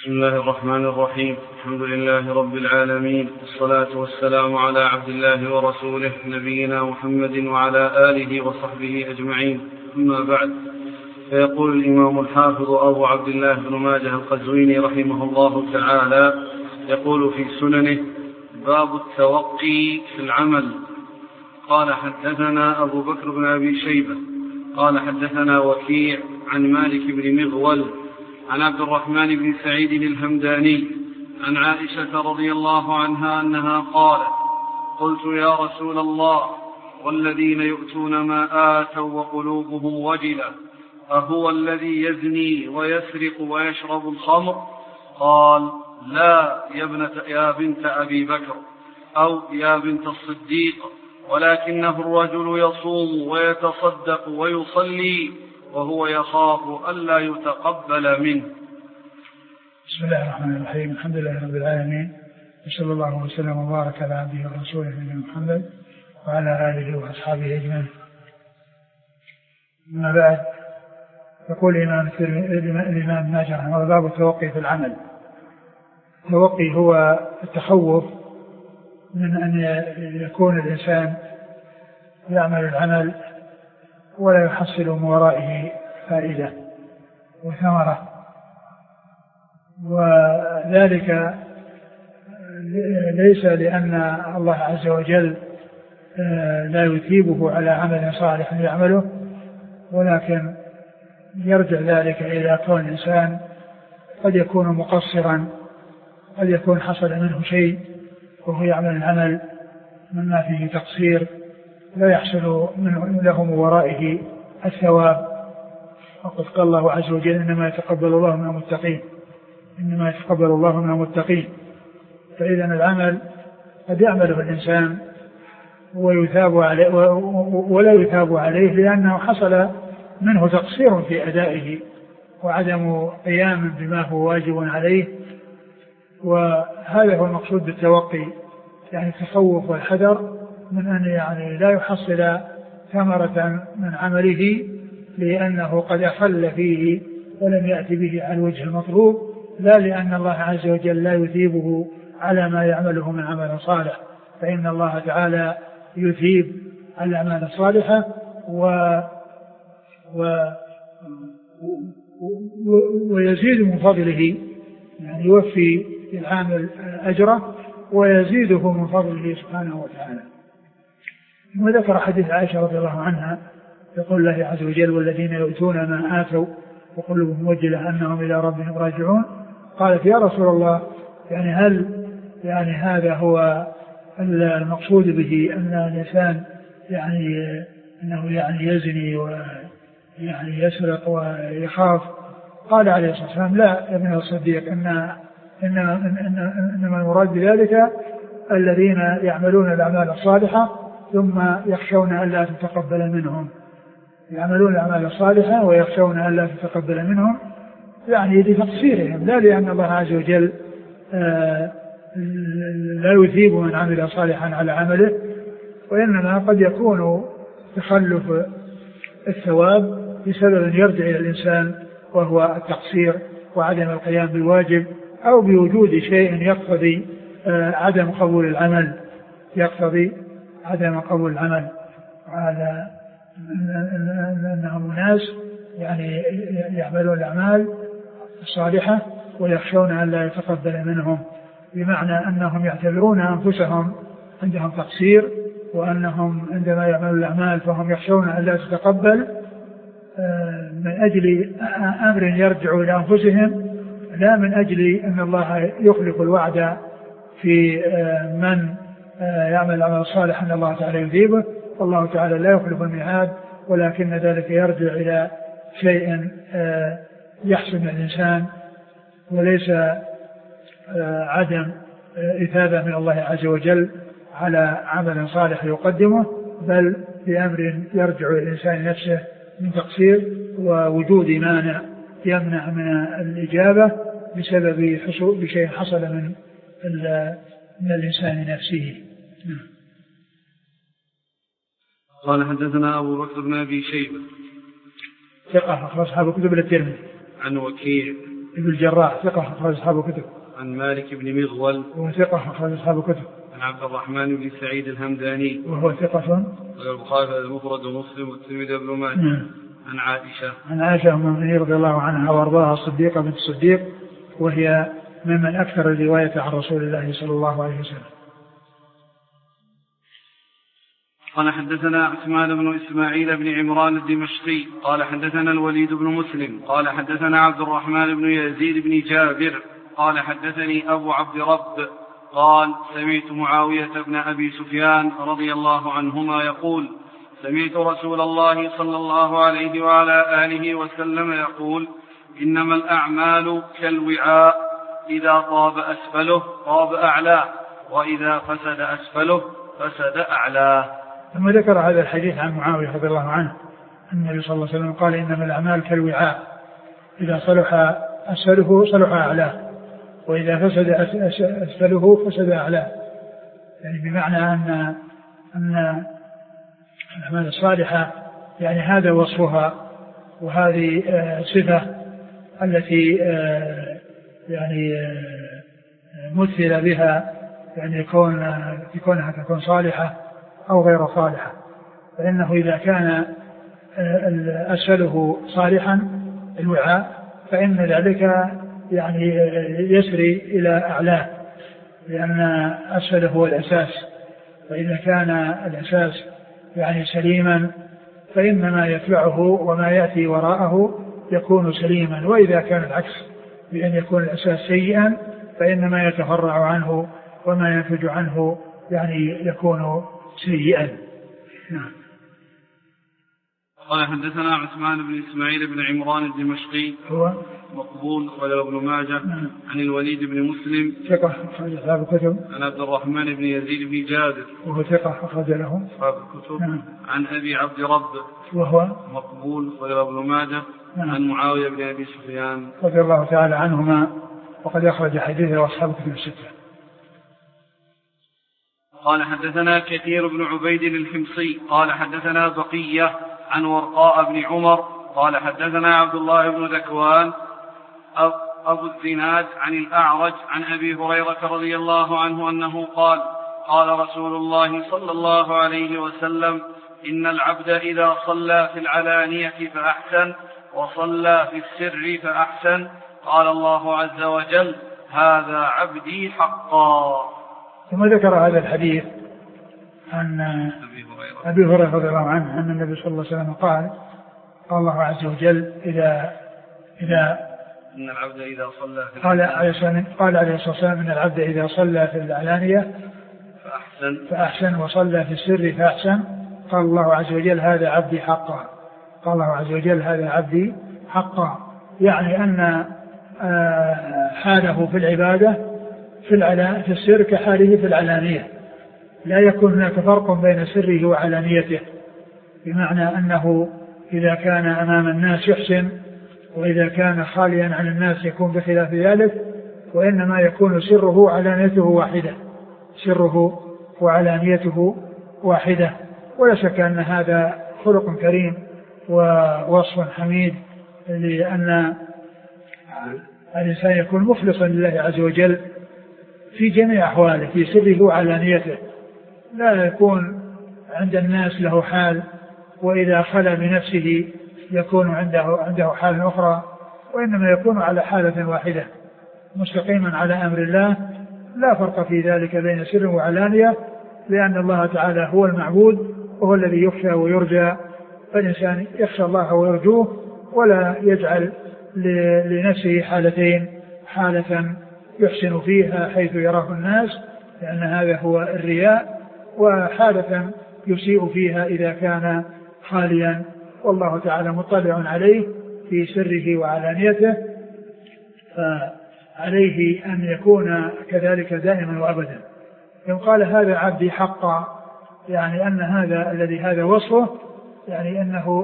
بسم الله الرحمن الرحيم. الحمد لله رب العالمين، والصلاة والسلام على عبد الله ورسوله نبينا محمد وعلى آله وصحبه أجمعين، أما بعد. فيقول الإمام الحافظ أبو عبد الله بن ماجه القزويني رحمه الله تعالى، يقول في سننه: باب التوقي في العمل. قال: حدثنا أبو بكر بن أبي شيبة قال: حدثنا وكيع عن مالك بن مغول عن عبد الرحمن بن سعيد الهمداني عن عائشة رضي الله عنها أنها قالت: قلت يا رسول الله، والذين يؤتون ما آتوا وقلوبهم وجلة، أهو الذي يزني ويسرق ويشرب الخمر؟ قال: لا يا بنت أبي بكر، أو يا بنت الصديق، ولكنه الرجل يصوم ويتصدق ويصلي وهو يخاف ألا يتقبل منه. بسم الله الرحمن الرحيم. الحمد لله رب العالمين، وصلى الله وسلم وبارك على عبده ورسوله نبينا محمد وعلى آله وأصحابه أجمعين. أما بعد، يقول الإمام ماجه رحمه الله: باب التوقي في العمل. التوقي هو التخوف من أن يكون الإنسان يعمل العمل ولا يحصل من ورائه فائدة وثمرة، وذلك ليس لأن الله عز وجل لا يثيبه على عمل صالح يعمله، ولكن يرجع ذلك إلى كون الإنسان قد يكون مقصرا، قد يكون حصل منه شيء وهو يعمل العمل مما فيه تقصير لا يحصل له من ورائه الثواب. وقد قال الله عز وجل: إنما يتقبل الله من المتقين، إنما يتقبل الله من المتقين. فإذا العمل قد يعمله الإنسان ويثاب عليه ولا يثاب عليه لأنه حصل منه تقصير في أدائه وعدم قيام بما هو واجب عليه. وهذا هو المقصود بالتوقي، يعني التخوف والحذر من أن لا يحصل ثمرة من عمله لأنه قد أخل فيه ولم يأتي به على الوجه المطلوب، لا لأن الله عز وجل لا يثيبه على ما يعمله من عمل صالح، فإن الله تعالى يثيب على الأعمال الصالحة ويزيد من فضله، يعني يوفي العامل أجره ويزيده من فضله سبحانه وتعالى. وذكر حديث عائشة رضي الله عنها يقول الله عز وجل: والذين يؤتون ما آتوا وقلوبهم وجلة أنهم إلى ربهم راجعون. قالت: يا رسول الله، هل هذا هو المقصود به أن الإنسان أنه يزني يسرق ويخاف؟ قال عليه الصلاة والسلام: لا يا ابن الصديق، إنما المراد بذلك الذين يعملون الأعمال الصالحة ثم يخشون أن لا تتقبل منهم، يعملون الأعمال الصالحة ويخشون أن لا تتقبل منهم، يعني لتقصيرهم، لا لأن الله عز وجل لا يثيب من عمل صالحا على عمله، وإنما قد يكون تخلف الثواب بسبب يرجع إلى الإنسان وهو التقصير وعدم القيام بالواجب، أو بوجود شيء يقتضي عدم قبول العمل، وهذا أنهم ناس يعملون الأعمال الصالحة ويخشون أن لا يتقبل منهم، بمعنى أنهم يعتبرون أنفسهم عندهم تقصير، وأنهم عندما يعملون الأعمال فهم يخشون أن لا تتقبل من أجل أمر يرجع إلى أنفسهم، لا من أجل أن الله يخلف الوعد في من يعمل العمل الصالح أن الله تعالى يثيبه، والله تعالى لا يخلف الميعاد، ولكن ذلك يرجع إلى شيء يحصل من الإنسان، وليس عدم إثابة من الله عز وجل على عمل صالح يقدمه، بل بأمر يرجع إلى الإنسان نفسه من تقصير ووجود مانع يمنع من الإجابة بسبب شيء حصل من الإنسان نفسه. قال: حدثنا أبو بكر بن أبي شيبة ثقة أخرج أصحاب الكتب الترمذي. عن وكيع بن الجراح ثقة أخرج أصحاب الكتب. عن مالك بن مغول وهو ثقة أخرج أصحاب الكتب. عن عبد الرحمن بن سعيد الهمداني وهو ثقة البخاري المفرد ومسلم والترمذي وابن ماجه. عن عائشة أم المؤمنين رضي الله عنها وأرضاها الصديقة بنت الصديق، وهي ممن أكثر الرواية عن رسول الله صلى الله عليه وسلم. قال حدثنا عثمان بن إسماعيل بن عمران الدمشقي قال حدثنا الوليد بن مسلم قال حدثنا عبد الرحمن بن يزيد بن جابر قال حدثني أبو عبد رب قال سمعت معاوية بن أبي سفيان رضي الله عنهما يقول سمعت رسول الله صلى الله عليه وعلى آله وسلم يقول إنما الأعمال كالوعاء إذا طاب أسفله طاب أعلاه وإذا فسد أسفله فسد أعلاه. ثم ذكر هذا الحديث عن معاوية رضي الله عنه أن النبي صلى الله عليه وسلم قال إنما الأعمال كالوعاء إذا صلح أسفله صلح أعلاه وإذا فسد أسفله فسد أعلاه، يعني بمعنى أن الأعمال الصالحة يعني هذا وصفها وهذه صفة التي يعني مثل بها يعني كونها تكون صالحة أو غير صالحة. فإنه إذا كان أسفله صالحا الوعاء فإن ذلك يعني يسري إلى أعلاه، لأن أسفله هو الأساس، فإذا كان الأساس يعني سليما فإنما يتبعه وما يأتي وراءه يكون سليما، وإذا كان العكس بأن يكون الأساس سيئا فإنما يتفرع عنه وما ينتج عنه يعني يكون سيئا. نعم. قال حدثنا عثمان بن إسماعيل بن عمران الدمشقي هو مقبول وله ابن ماجه. عن الوليد بن مسلم ثقة أخرج أصحاب الكتب. عن عبد الرحمن بن يزيد بن جابر وهو ثقة أخرج له أصحاب الكتب. عن أبي عبد رب وهو مقبول وله ابن ماجه. عن معاوية بن أبي سفيان رضي الله تعالى عنهما وقد أخرج حديثه أصحاب الكتب الستة. قال حدثنا كثير بن عبيد الحمصي قال حدثنا بقية عن ورقاء بن عمر قال حدثنا عبد الله بن ذكوان أبو الزناد عن الأعرج عن أبي هريرة رضي الله عنه أنه قال قال رسول الله صلى الله عليه وسلم إن العبد إذا صلى في العلانية فأحسن وصلى في السر فأحسن قال الله عز وجل هذا عبدي حقا. ثم ذكر هذا الحديث عن أبي هريرة رضي الله عنه أن النبي صلى الله عليه وسلم قال الله عز وجل إذا إن العبد إذا صلى قال عليه الصلاة والسلام إن العبد إذا صلى في العلانية فأحسن وصلى في السر فأحسن قال الله عز وجل هذا عبدي حقا. قال الله عز وجل هذا عبدي حقا، يعني أن حاله في العبادة في السر كحاله في العلانية، لا يكون هناك فرق بين سره وعلانيته، بمعنى أنه إذا كان أمام الناس يحسن وإذا كان خاليا عن الناس يكون بخلاف ذلك، وإنما يكون سره وعلانيته واحدة، سره وعلانيته واحدة. ولا شك أن هذا خلق كريم ووصف حميد، لأن الإنسان يكون مخلصا لله عز وجل في جميع أحواله في سره وعلانيته، لا يكون عند الناس له حال وإذا خلى بنفسه يكون عنده حال أخرى، وإنما يكون على حالة واحدة مستقيما على أمر الله، لا فرق في ذلك بين سر وعلانية، لأن الله تعالى هو المعبود وهو الذي يخشى ويرجى، فالإنسان يخشى الله ويرجوه ولا يجعل لنفسه حالتين، حالة يحسن فيها حيث يراه الناس لأن هذا هو الرياء، وحالة يسيء فيها إذا كان خاليا والله تعالى مطلع عليه في سره وعلانيته، فعليه أن يكون كذلك دائما وأبدا. يوم قال هذا عبدي حقا، يعني أن هذا الذي هذا وصفه، يعني أنه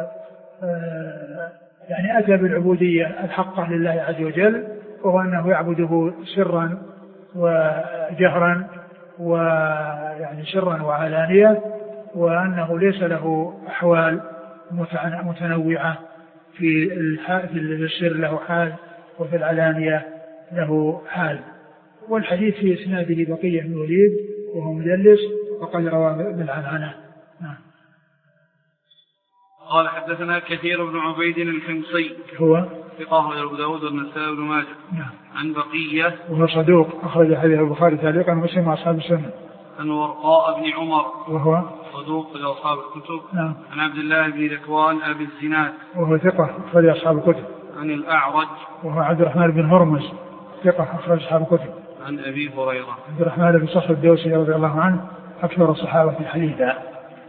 يعني أتى بالعبودية الحقة لله عز وجل، وهو أنه يعبده سرا وجهرا ويعني سرا وعلانية، وأنه ليس له أحوال متنوعة في السر له حال وفي العلانية له حال. والحديث في إسناده بقية بن الوليد وهو مدلس وقد روى بالعنعنة. قال حدثنا كثير بن عبيد الحمصي هو ثقة أبو داود والنسائي بن ماجه. عن بقية وهو صدوق أخرج حديث البخاري تعليقا ومسلم وأصحاب السنة. عن ورقاء بن عمر وهو صدوق لأصحاب الكتب. عن عبد الله بن ذكوان أبي الزناد وهو ثقة أخرج أصحاب الكتب. عن الأعرج وهو عبد الرحمن بن هرمز ثقة أخرج أصحاب الكتب. عن أبي هريرة عبد الرحمن بن صخر الدوسي رضي الله عنه أكثر الصحابة حديثا.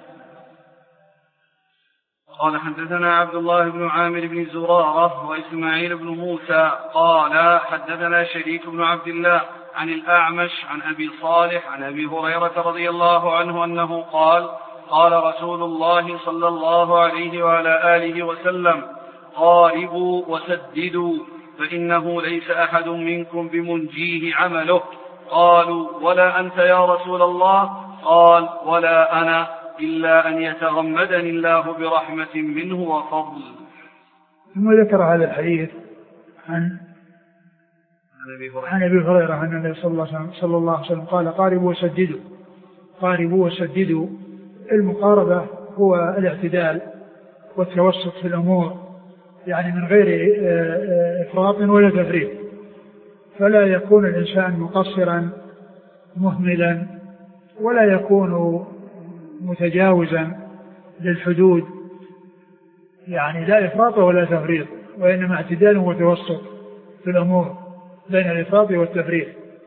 قال حدثنا عبد الله بن عامر بن زرارة وإسماعيل بن موسى قال حدثنا شريك بن عبد الله عن الأعمش عن أبي صالح عن أبي هريرة رضي الله عنه أنه قال قال رسول الله صلى الله عليه وعلى آله وسلم قاربوا وسددوا فإنه ليس أحد منكم بمنجيه عمله. قالوا ولا أنت يا رسول الله؟ قال ولا أنا إلا أن يتغمدني الله برحمة منه وفضل. ثم ذكر هذا الحديث عن أبي هريرة أن النبي صلى الله عليه وسلم قال قاربوا وسددوا. قاربوا وسددوا، المقاربة هو الاعتدال والتوسط في الأمور، يعني من غير إفراط ولا تفريط، فلا يكون الإنسان مقصرا مهملا ولا يكون متجاوزا للحدود، يعني لا إفراط ولا تفريط، وإنما اعتدال وتوسط في الأمور بين الإفراط والتفريط.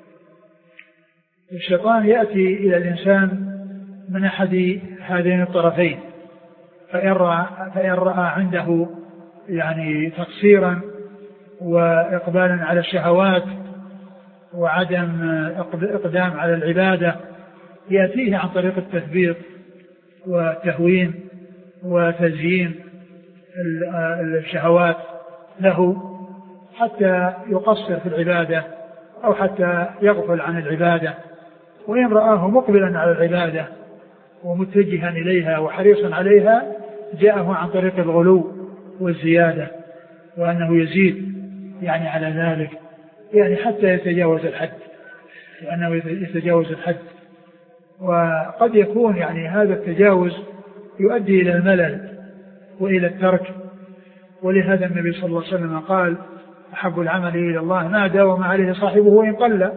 الشيطان يأتي إلى الإنسان من أحد هذين الطرفين، فإن رأى عنده يعني تقصيرا وإقبالا على الشهوات وعدم إقدام على العبادة يأتيه عن طريق التثبيط والتهوين وتزيين الشهوات له حتى يقصر في العبادة أو حتى يغفل عن العبادة. وإن رآه مقبلا على العبادة ومتجها إليها وحريصا عليها جاءه عن طريق الغلو والزيادة، وأنه يزيد يعني على ذلك، يعني حتى يتجاوز الحد، وأنه يتجاوز الحد. وقد يكون يعني هذا التجاوز يؤدي إلى الملل وإلى الترك، ولهذا النبي صلى الله عليه وسلم قال أحب العمل إلى الله ما داوم عليه صاحبه وإن قل.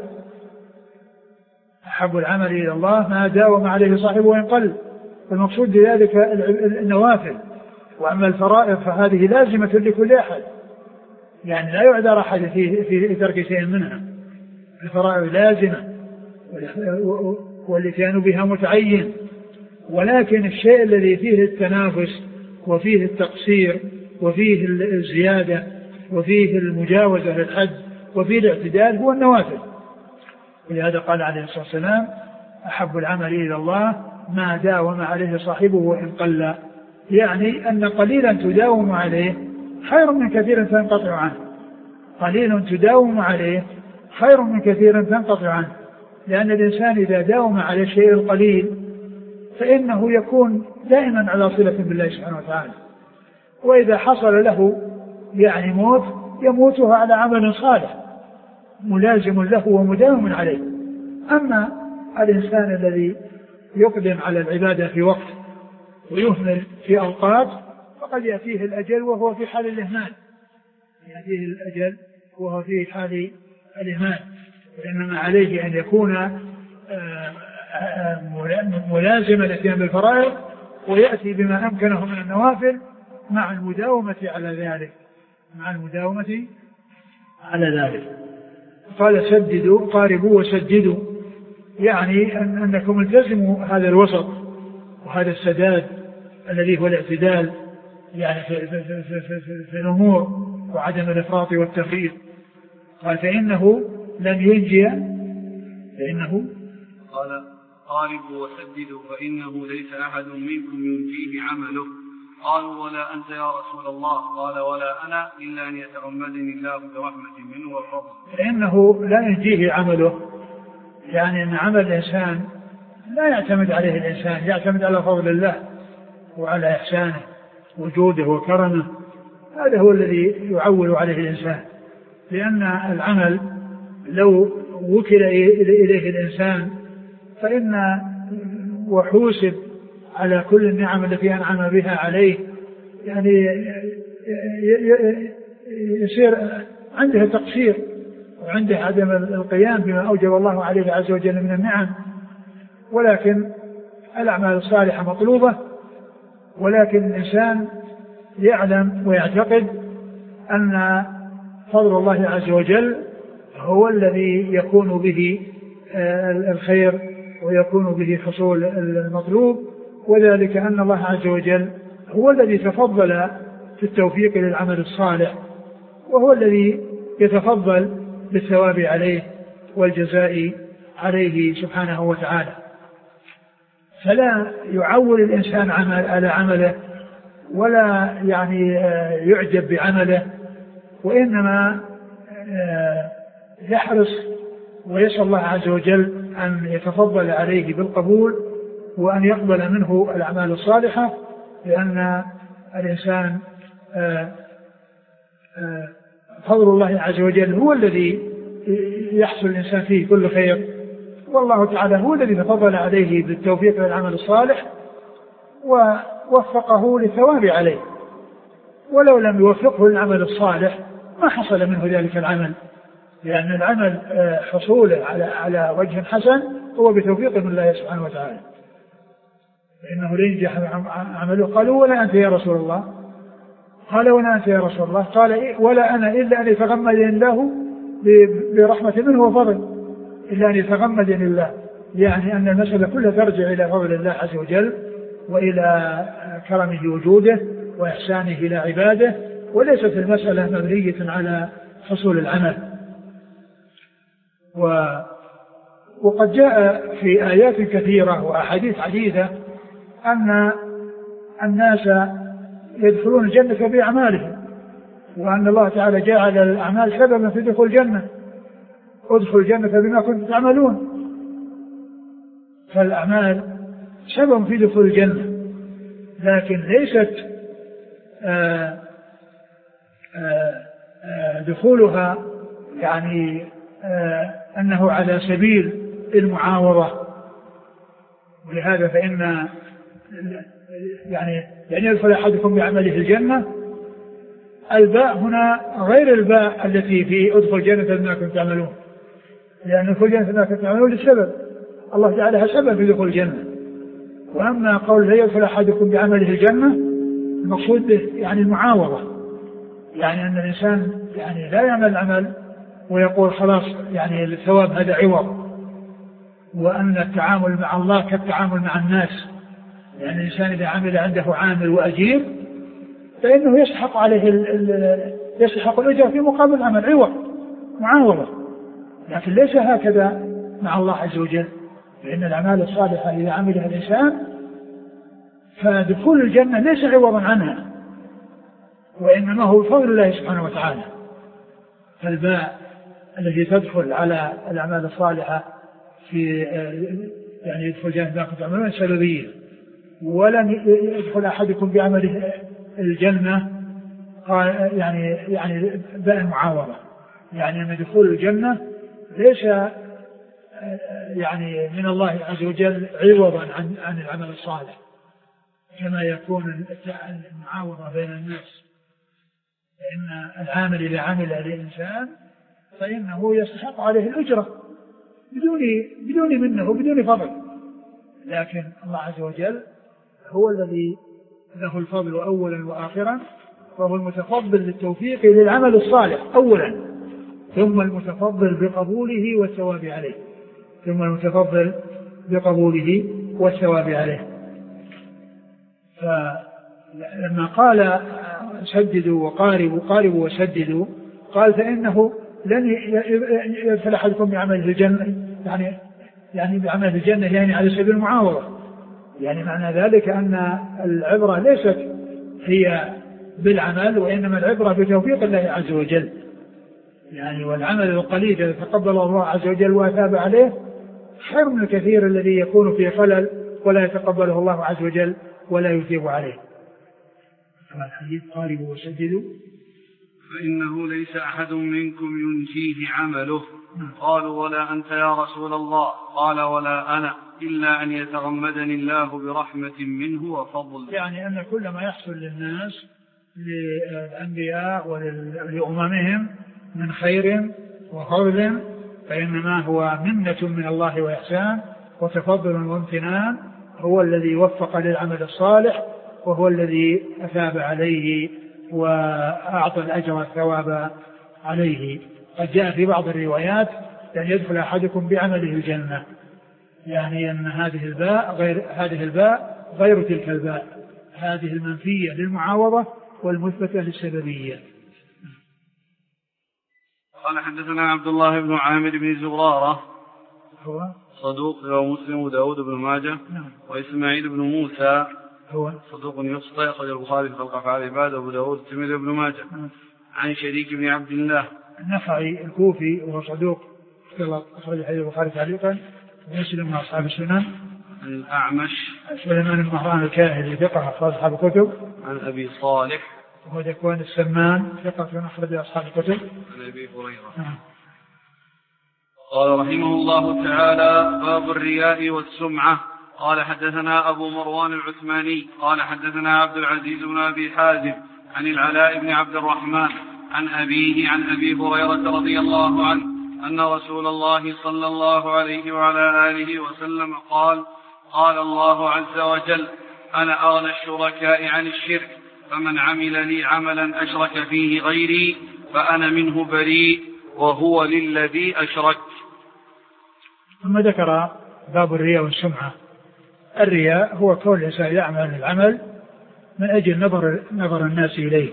أحب العمل إلى الله ما داوم عليه صاحبه وإن قل. المقصود بذلك النوافل، وأما الفرائض فهذه لازمة لكل أحد، يعني لا يعذر أحد في ترك شيء منها. الفرائض لازمة والاتيان بها متعين، ولكن الشيء الذي فيه التنافس وفيه التقصير وفيه الزيادة وفيه المجاوزة للحد وفيه الاعتدال هو النوافل. ولهذا قال عليه الصلاة والسلام أحب العمل إلى الله ما داوم عليه صاحبه وإن قل، يعني أن قليلا تداوم عليه خير من كثير تنقطع عنه. قليل تداوم عليه خير من كثير تنقطع عنه، لأن الإنسان إذا داوم على الشيء القليل فإنه يكون دائما على صلة بالله سبحانه وتعالى، وإذا حصل له يعني موت يموتها على عمل صالح ملازم له ومداوم عليه. أما الإنسان الذي يقدم على العبادة في وقت ويهمل في أوقات فقد يأتيه الأجل وهو في حال الإهمال، يأتيه الأجل وهو في حال الإهمال. وإنما عليه أن يكون ملازما الاتيان بالفرائض ويأتي بما أمكنه من النوافل مع المداومة على ذلك، مع المداومة على ذلك. قال سددوا قاربوا وسددوا، يعني أنكم التزموا هذا الوسط وهذا السداد الذي هو الاعتدال يعني في الأمور وعدم الإفراط والتفريط. قال فإنه لن ينجي، فإنه قال قاربوا وسددوا فإنه ليس أحد منكم ينجيه عمله. قالوا ولا أنت يا رسول الله؟ قال ولا أنا إلا أن يتغمدني الله برحمة منه وفضل. فإنه لا ينجيه عمله، يعني أن عمل الإنسان لا يعتمد عليه الإنسان، يعتمد على فضل الله وعلى إحسانه وجوده وكرمه، هذا هو الذي يعول عليه الإنسان. لأن العمل لو وكل إليه الإنسان فإن وحوسب على كل النعم التي أنعم بها عليه، يعني يصير عنده تقصير وعنده عدم القيام بما أوجب الله عليه عز وجل من النعم. ولكن الأعمال الصالحة مطلوبة، ولكن الإنسان يعلم ويعتقد أن فضل الله عز وجل هو الذي يكون به الخير ويكون به حصول المطلوب، وذلك أن الله عز وجل هو الذي تفضل في التوفيق للعمل الصالح، وهو الذي يتفضل بالثواب عليه والجزاء عليه سبحانه وتعالى. فلا يعول الإنسان على عمله ولا يعني يعجب بعمله، وإنما يحرص ويسأل الله عز وجل أن يتفضل عليه بالقبول وأن يقبل منه الأعمال الصالحة، لأن الإنسان فضل الله عز وجل هو الذي يحصل الإنسان فيه كل خير، والله تعالى هو الذي تفضل عليه بالتوفيق للعمل الصالح ووفقه للثواب عليه، ولو لم يوفقه للعمل الصالح ما حصل منه ذلك العمل، لأن العمل حصوله على وجه حسن هو بتوفيق من الله سبحانه وتعالى. فإنه لينجح عمله. قالوا ولا أنت يا رسول الله؟ قال ولا أنت يا رسول الله؟ قال ولا أنا إلا أن يتغمدني الله برحمة منه وفضل، إلا أن يتغمدني الله، يعني أن المسألة كلها ترجع إلى فضل الله عز وجل وإلى كرمه وجوده وإحسانه إلى عباده، وليست المسألة مبنية على حصول العمل. وقد جاء في آيات كثيرة وأحاديث عديدة أن الناس يدخلون الجنة بأعمالهم، وأن الله تعالى جعل الأعمال سببا في دخول الجنة، ادخل الجنة بما كنتم تعملون. فالأعمال سبب في دخول الجنة، لكن ليست دخولها يعني أنه على سبيل المعاوضة. ولهذا فإن يعني يدخل أحدكم بعمله الجنة، الباء هنا غير الباء التي في ادخل الجنة بما كنتم تعملون، لأن ادخل الجنة بما كنتم تعملون للسبب، الله تعالى سبب في دخول الجنة. وأما قول لا يدخل أحدكم بعمله الجنة المقصود به يعني المعاوضة، يعني أن الإنسان يعني لا يعمل العمل ويقول خلاص يعني الثواب هذا عوض، وأن التعامل مع الله كالتعامل مع الناس، يعني الإنسان إذا عمل عنده عامل وأجير فإنه يسحق عليه يسحق الأجر في مقابل العمل عوض معاوضة، لكن ليس هكذا مع الله عز وجل، لأن الأعمال الصالحة إذا عملها الإنسان فدخول الجنة ليس عوضا عنها، وإنما هو فضل الله سبحانه وتعالى. فالباء التي تدخل على الأعمال الصالحة في يعني يدخل الجنة بما كنتم تعملون سببية، ولن يدخل أحدكم بعمله الجنة يعني باء المعاوضة، يعني أن دخول الجنة ليس يعني من الله عز وجل عوضا عن العمل الصالح كما يكون المعاوضة بين الناس، فإن العامل إذا عمل للإنسان فإنه يستحق عليه الأجرة بدون منه وبدون فضل، لكن الله عز وجل هو الذي له الفضل أولا وآخرا، وهو المتفضل للتوفيق للعمل الصالح أولا، ثم المتفضل بقبوله والثواب عليه، ثم المتفضل بقبوله والثواب عليه. فلما قال سددوا وقاربوا وسددوا، قال فإنه لن يدخل أحدكم بعمله الجنة، يعني بعمل الجنة يعني على سبيل المعاوضة، يعني معنى ذلك أن العبرة ليست هي بالعمل، وإنما العبرة بتوفيق الله عز وجل، يعني والعمل القليل إذا تقبل الله عز وجل وأثاب عليه خير من الكثير الذي يكون في خلل ولا يتقبله الله عز وجل ولا يثيب عليه. كما الحديث قاربوا وسددوا فإنه ليس أحد منكم ينجيه عمله. قالوا ولا أنت يا رسول الله؟ قال ولا أنا إلا أن يتغمدني الله برحمة منه وفضل. يعني أن كل ما يحصل للناس للأنبياء ولأممهم من خير وفضل فإنما هو منة من الله وإحسان وتفضل وامتنان، هو الذي وفق للعمل الصالح وهو الذي أثاب عليه وأعطى الأجر والثواب عليه. قد جاء في بعض الروايات أن يدخل أحدكم بعمله الجنة، يعني أن هذه الباء غير تلك الباء، هذه المنفية للمعاوضة والمثبتة للسببية. قال حدثنا عبد الله بن عامر بن زرارة هو صدوق ومسلم وداود بن ماجه. نعم. وإسماعيل بن موسى هو صدوق يخطئ، أخرج البخاري في خلق أفعال العباد وأبو داود والترمذي بن ماجه. عن شريك بن عبد الله النخعي الكوفي وهو صدوق أخرج حديث البخاري تعليقا ومسلم من أصحاب السنن. الأعمش سليمان بن مهران الكاهلي ثقة أخرج أصحاب الكتب. عن أبي صالح وهو ذكوان السمان ثقة أخرج أصحاب الكتب. عن أبي هريرة. قال رحمه الله تعالى باب الرياء والسمعة. قال حدثنا أبو مروان العثماني قال حدثنا عبد العزيز بن أبي حازم عن العلاء بن عبد الرحمن عن أبيه عن أبي هريرة رضي الله عنه أن رسول الله صلى الله عليه وعلى آله وسلم قال قال الله عز وجل أنا أغنى الشركاء عن الشرك، فمن عمل لي عملا أشرك فيه غيري فأنا منه بريء وهو للذي أشرك. ثم ذكر باب الرياء والسمعة. الرياء هو كون الإنسان يعمل العمل من أجل نظر الناس إليه،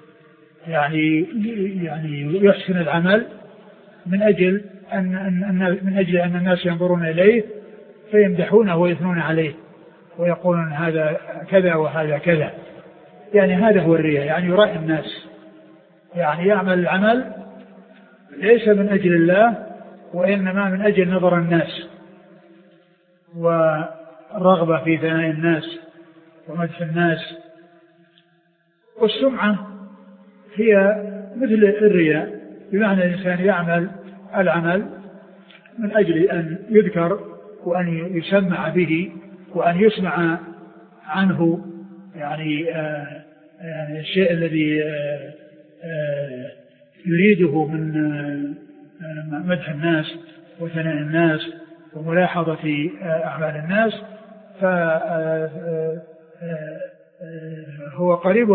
يعني يحسن العمل من أجل أن الناس ينظرون إليه فيمدحونه ويثنون عليه ويقولون هذا كذا وهذا كذا، يعني هذا هو الرياء، يعني يرائي الناس، يعني يعمل العمل ليس من أجل الله وإنما من أجل نظر الناس والرغبة في ثناء الناس ومدح الناس. والسمعة هي مثل الرياء، بمعنى الإنسان يعمل العمل من أجل أن يذكر وأن يسمع به وأن يسمع عنه، يعني الشيء الذي يريده من مدح الناس وثناء الناس وملاحظة أعمال الناس، فهو قريب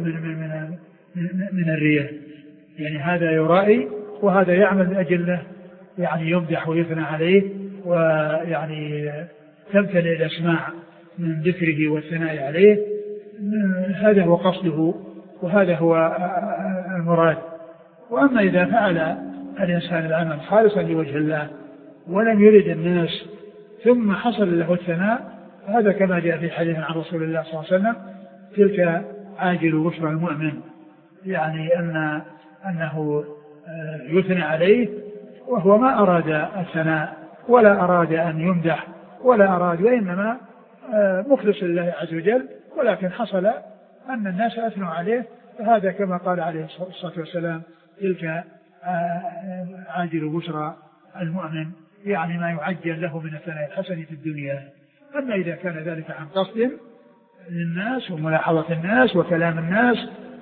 من الرياء، يعني هذا يرائي وهذا يعمل من أجله، يعني يمدح ويثنى عليه ويعني تمتلئ الأسماع من ذكره والثناء عليه، هذا هو قصده وهذا هو المراد. وأما إذا فعل الإنسان العمل خالصا لوجه الله ولم يرد الناس ثم حصل له الثناء، هذا كما جاء في حديث عن رسول الله صلى الله عليه وسلم تلك عاجل بشرى المؤمن، يعني أنه يثنى عليه وهو ما أراد الثناء ولا أراد أن يمدح ولا أراد، وإنما مخلص لله عز وجل، ولكن حصل أن الناس أثنوا عليه، فهذا كما قال عليه الصلاة والسلام تلك عاجل بشرى المؤمن، يعني ما يعجل له من الثناء الحسن في الدنيا. أما إذا كان ذلك عن قصد للناس وملاحظة الناس وكلام الناس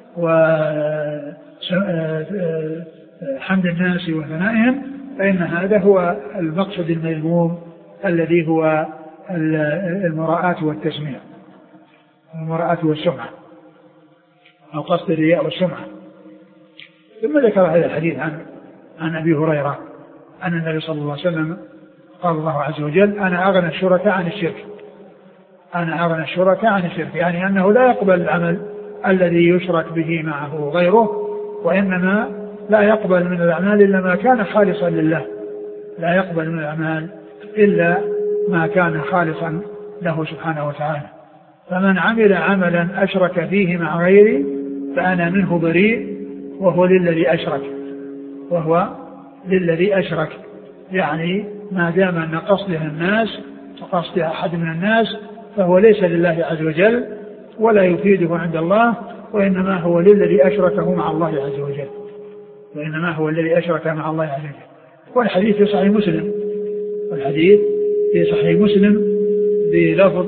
وحمد الناس وثنائهم، فإن هذا هو المقصد المذموم الذي هو المراءة والتسميع، المراءة والسمعة، أو قصد الرياء والسمعة. ثم ذكر هذا الحديث عن أبي هريرة أن النبي صلى الله عليه وسلم قال الله عز وجل أنا أغنى الشركاء عن الشرك، أنا أغنى الشركاء عن الشرك، يعني أنه لا يقبل العمل الذي يشرك به معه غيره، وإنما لا يقبل من الأعمال إلا ما كان خالصا لله، لا يقبل من الأعمال إلا ما كان خالصا له سبحانه وتعالى. فمن عمل عملا أشرك فيه مع غيري فأنا منه بريء وهو للذي أشرك، يعني ما دام أن قصده الناس وقصده أحد من الناس فهو ليس لله عز وجل ولا يفيده عند الله، وإنما هو للذي أشركه مع الله عز وجل، وإنما هو الذي أشرك مع الله عز وجل. والحديث في صحيح مسلم، والحديث في صحيح مسلم بلفظ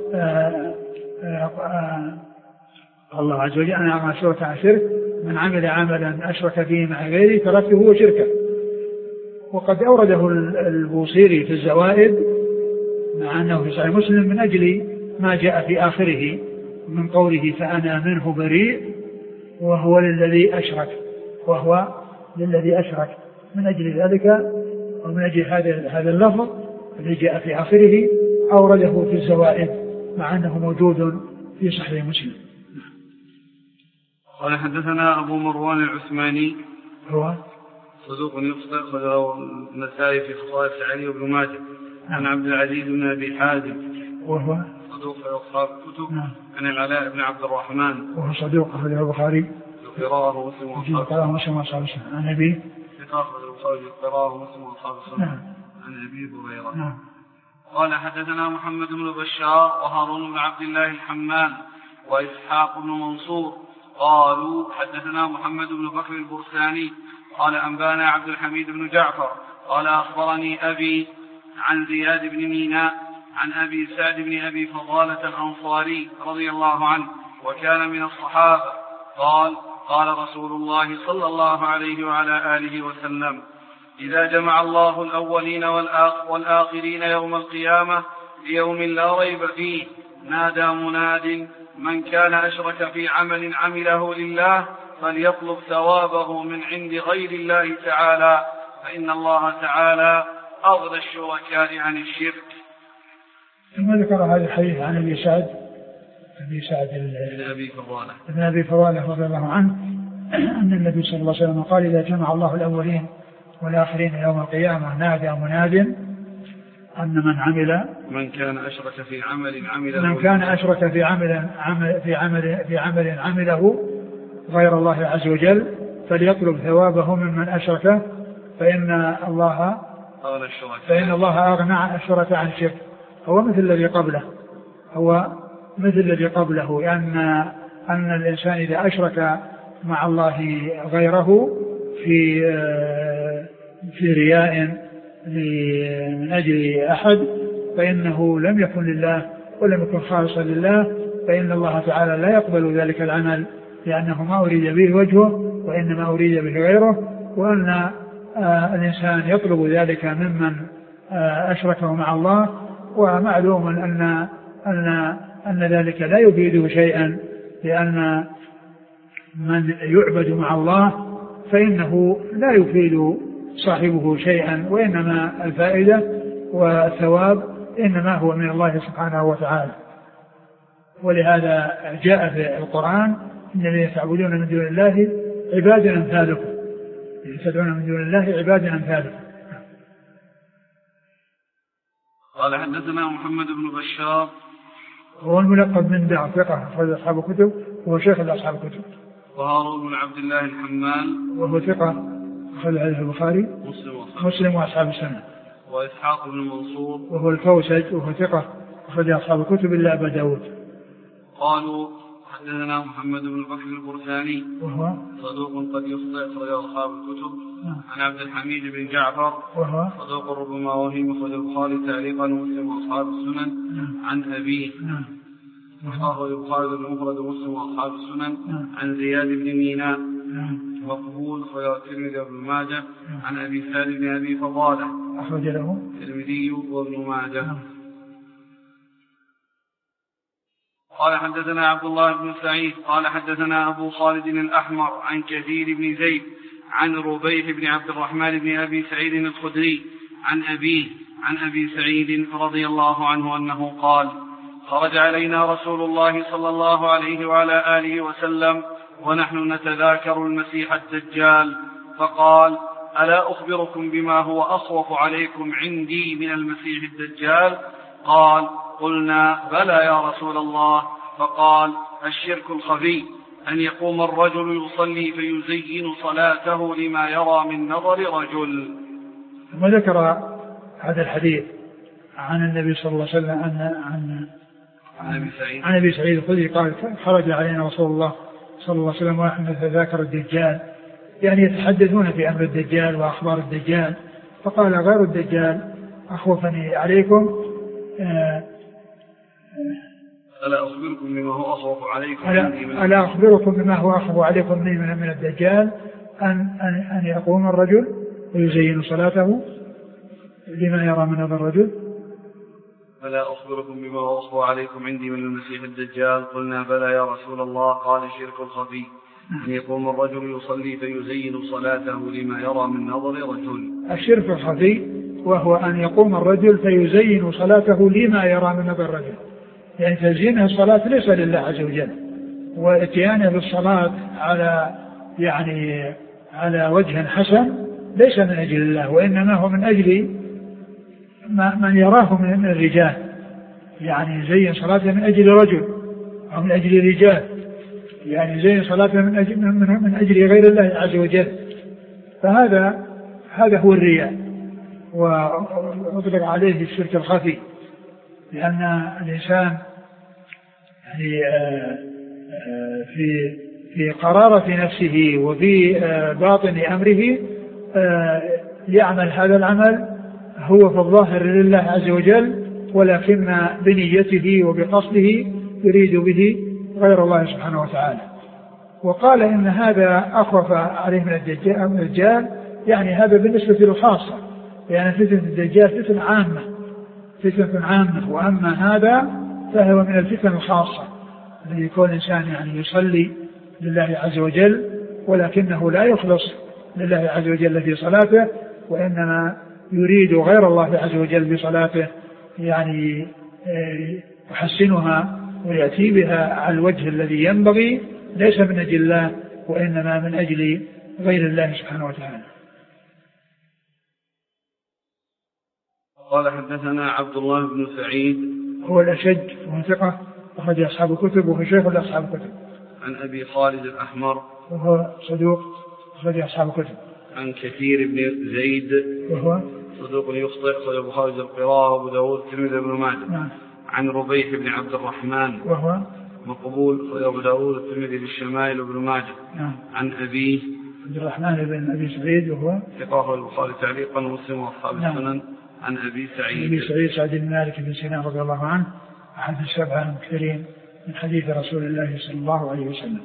الله عز وجل أنا ما أشرك عن شرك من عمل عملا أشرك فيه مع غيري تركته وشركه. وقد أورده البوصيري في الزوائد مع أنه في صحيح مسلم من أجل ما جاء في آخره من قوله فأنا منه بريء وهو للذي أشرك، من أجل ذلك ومن أجل هذا اللفظ الذي جاء في آخره أورده في الزوائد مع أنه موجود في صحيح مسلم. قال حدثنا أبو مروان العثماني هو صدوق يخطئ أخرجه النسائي في خصائص علي وابن ماجه عن عبد العزيز بن أبي حازم وهو صدوق في أصحاب الكتب عن العلاء بن عبد الرحمن وهو صدوق أخرجه البخاري قراءه مسلم وأصحاب السنة عن أبي قراءه مسلم وأصحاب السنة عن أبي هريرة. قال حدثنا محمد بن بشار وهارون بن عبد الله الحمال وإسحاق بن منصور قالوا حدثنا محمد بن بكر البرساني قال أنبانا عبد الحميد بن جعفر قال أخبرني أبي عن زياد بن ميناء عن أبي سعد بن أبي فضالة الأنصاري رضي الله عنه وكان من الصحابة قال قال رسول الله صلى الله عليه وعلى آله وسلم إذا جمع الله الأولين والآخرين يوم القيامة ليوم لا ريب فيه نادى مناد من كان أشرك في عمل عمله لله فليطلب ثوابه من عند غير الله تعالى فإن الله تعالى أغنى الشركاء عن الشرك. ثم ذكر هذا الحديث عن أبي سعد بن أبي فضالة رضي الله عنه أن النبي صلى الله عليه وسلم قال إذا جمع الله الأولين والآخرين يوم القيامة نادى مناد أن من كان أشرك في عمل عمله غير الله عز وجل فليطلب ثوابه ممن أشركه فإن الله أغنى الشركاء عن الشرك. هو مثل الذي قبله أن الإنسان إذا أشرك مع الله غيره في رياء من أجل أحد فإنه لم يكن لله ولم يكن خالصا لله فإن الله تعالى لا يقبل ذلك العمل لأنه ما أريد به وجهه وإنما أريد به غيره، وأن الإنسان يطلب ذلك ممن أشركه مع الله. ومعلوم أن ذلك لا يفيده شيئا لأن من يعبد مع الله فإنه لا يفيد صاحبه شيئا وإنما الفائدة والثواب إنما هو من الله سبحانه وتعالى. ولهذا جاء في القرآن إن الذين تعبدون من دون الله عباد أمثالكم، تدعون من دون الله عباد أمثالكم. قال حدثنا محمد بن بشار هو الملقب من دار ثقة أخرج أصحاب الكتب وهو شيخ أصحاب الكتب. وهارون بن عبد الله الحمال وهو ثقة أخرج البخاري مسلم وأصحاب السنة. وإسحاق بن منصور وهو الكوسج وهو ثقة أخرج أصحاب الكتب إلا أبا داود. قالوا حدثنا محمد بن بكر البرساني وهو صدوق قد يخطئ أخرج أصحاب الكتب عن عبد الحميد بن جعفر وهو صدوق ربما وهم أخرج البخاري تعليقا ومسلم وأصحاب السنن عن أبيه أخرج البخاري المفرد ومسلم وأصحاب السنن عن زياد بن ميناء مقبول أخرج الترمذي وابن ماجه عن أبي سعد بن أبي فضالة أخرج له الترمذي وابن ماجه. قال حدثنا عبد الله بن سعيد قال حدثنا أبو خالد الأحمر عن كثير بن زيد عن ربيح بن عبد الرحمن بن أبي سعيد الخدري عن أبيه عن أبي سعيد رضي الله عنه أنه قال خرج علينا رسول الله صلى الله عليه وعلى آله وسلم ونحن نتذاكر المسيح الدجال فقال ألا أخبركم بما هو أخوف عليكم عندي من المسيح الدجال؟ قال قلنا بلى يا رسول الله. فقال الشرك الخفي أن يقوم الرجل يصلي فيزين صلاته لما يرى من نظر رجل. ثم ذكر هذا الحديث عن النبي صلى الله عليه وسلم عن أبي سعيد الخدري قال خرج علينا رسول الله صلى الله عليه وسلم واحد ذاكر الدجال، يعني يتحدثون في أمر الدجال وأخبار الدجال، فقال غير الدجال أخوفني عليكم ألا أخبركم بما هو أخوف عليكم ألا أخبركم بما هو أخوف عليكم من الدجال أن يقوم الرجل ويزين صلاته لما يرى من هذا الرجل. ألا أخبركم بما هو أخوف عليكم عندي من المسيح الدجال؟ قلنا بلى يا رسول الله. قال الشرك الخفي أن يقوم الرجل يصلي فيزين صلاته لما يرى من نظر رجل. الشرك الخفي وهو أن يقوم الرجل فيزين صلاته لما يرى من نظر رجل، يعني تزيين الصلاة ليس لله عز وجل، واتيانه بالصلاة على وجه حسن ليس من أجل الله، وإنما هو من أجل من يراه من الرجال، يعني زين صلاته من أجل رجل أو من أجل رجال، يعني زين صلاته من أجل غير الله عز وجل، فهذا هو الرياء، وأطلق عليه الشرك الخفي، لأن الإنسان يعني في قرارة نفسه وفي باطن أمره يعمل هذا العمل هو في الظاهر لله عز وجل، ولكن بنيته وبقصده يريد به غير الله سبحانه وتعالى. وقال إن هذا أخوف عليه من الدجال، يعني هذا بالنسبة للخاصة، يعني فتنة الدجال فتنة عامة، وأما هذا فهو من الفتن الخاصة الذي يكون الإنسان يعني يصلي لله عز وجل ولكنه لا يخلص لله عز وجل في صلاته، وإنما يريد غير الله عز وجل بصلاته، يعني يحسنها ويأتي بها على الوجه الذي ينبغي، ليس من أجل الله وإنما من أجل غير الله سبحانه وتعالى. قال حدثنا عبد الله بن سعيد هو الأشج وثقة أخرج أصحاب الكتب وهو شيخ لأصحاب الكتب. عن أبي خالد الأحمر وهو صدوق أخرج أصحاب الكتب. عن كثير بن زيد وهو صدوق يخطئ أخرج البخاري القراءة وأبو داود والترمذي بن ماجه. نعم. عن ربيح بن عبد الرحمن وهو مقبول أخرج أبو داود والترمذي بالشمائل وابن ماجه. نعم. عن أبي عبد الرحمن بن أبي سعيد وهو ثقة البخاري تعليقا ومسلم وأصحاب السنن. عن أبي سعيد سعد بن مالك بن سنان رضي الله عنه أحد السبعة المكثرين من حديث رسول الله صلى الله عليه وسلم.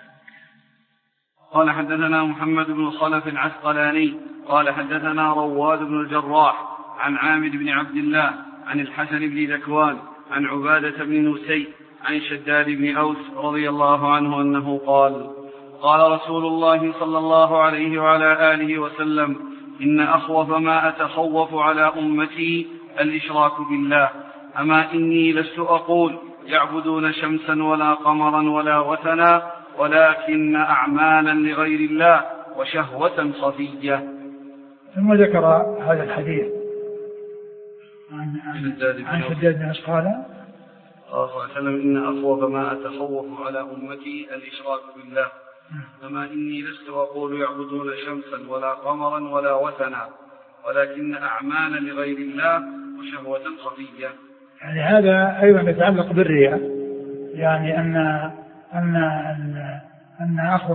قال حدثنا محمد بن خلف العسقلاني قال حدثنا رواد بن الجراح عن عامر بن عبد الله عن الحسن بن ذكوان عن عبادة بن نسي عن شداد بن أوس رضي الله عنه أنه قال قال رسول الله صلى الله عليه وعلى آله وسلم إن أخوف ما أتخوف على أمتي الإشراك بالله، أما إني لست أقول يعبدون شمسا ولا قمرا ولا وثنا ولكن أعمالا لغير الله وشهوة خفية. ثم ذكر هذا الحديث عن شداد بن أوس قال إن أخوف ما أتخوف على أمتي الإشراك بالله، أما إني لست أقول يعبدون شمسا ولا قمرا ولا وثنا ولكن أعمالا لغير الله وشهوة خفية. يعني هذا أيضا يتعلق بالرياء، يعني أن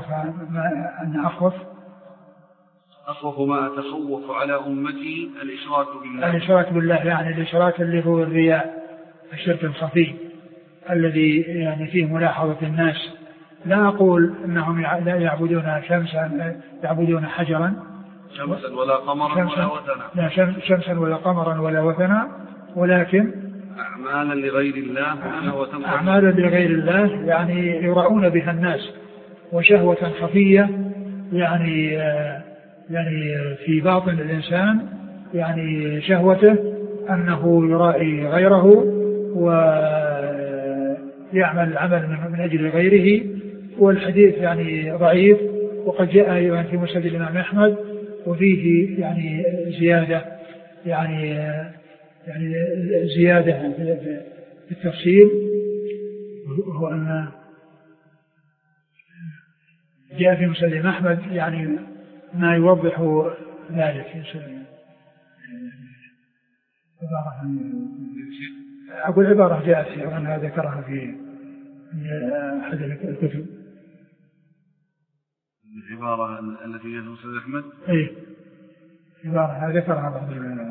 أخوف ما أتخوف على أمتي الإشراك بالله، يعني الإشراك اللي هو الرياء، الشرك الخفي الذي يعني فيه ملاحظة الناس. لا أقول أنهم لا يعبدون شمسا، يعبدون حجرا شمسا ولا قمرا ولا وثنا، لا شمسا ولا قمرا ولا وثنا، ولكن أعمالا لغير الله أعمالا لغير الله، يعني يراؤون بها الناس، وشهوة خفية يعني في باطن الإنسان، يعني شهوته أنه يرائي غيره ويعمل العمل من أجل غيره. والحديث يعني ضعيف، وقد جاء أيضا في مسند الإمام أحمد وفيه يعني زيادة في التفصيل، وهو أن جاء في مسند الإمام أحمد يعني ما يوضح ذلك. أقول عبارة جاءت وأنا ذكرها في أحد الكتب العبارة التي في مسند أحمد؟ إيه عبارة ذكرها بعض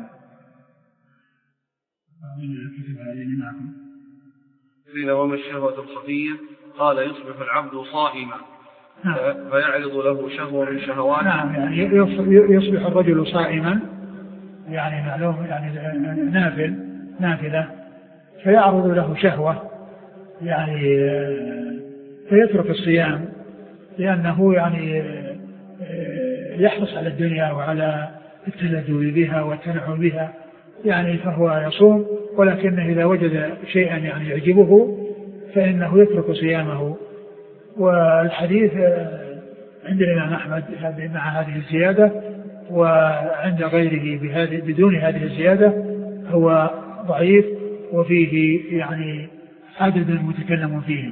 الكتب هذه اللي معكم. قيل وما الشهوة الخفية؟ قال يصبح العبد صائما فيعرض له شهوة من شهوات. نعم يعني يصبح الرجل صائما يعني معلوم يعني نافلة فيعرض له شهوة يعني فيترك الصيام لأنه يعني يحرص على الدنيا وعلى التلذذ بها والتنعم بها يعني فهو يصوم ولكنه إذا وجد شيئا يعني يعجبه فإنه يترك صيامه. والحديث عند الإمام أحمد مع هذه الزيادة وعند غيره بدون هذه الزيادة هو ضعيف وفيه يعني عدد متكلم فيه.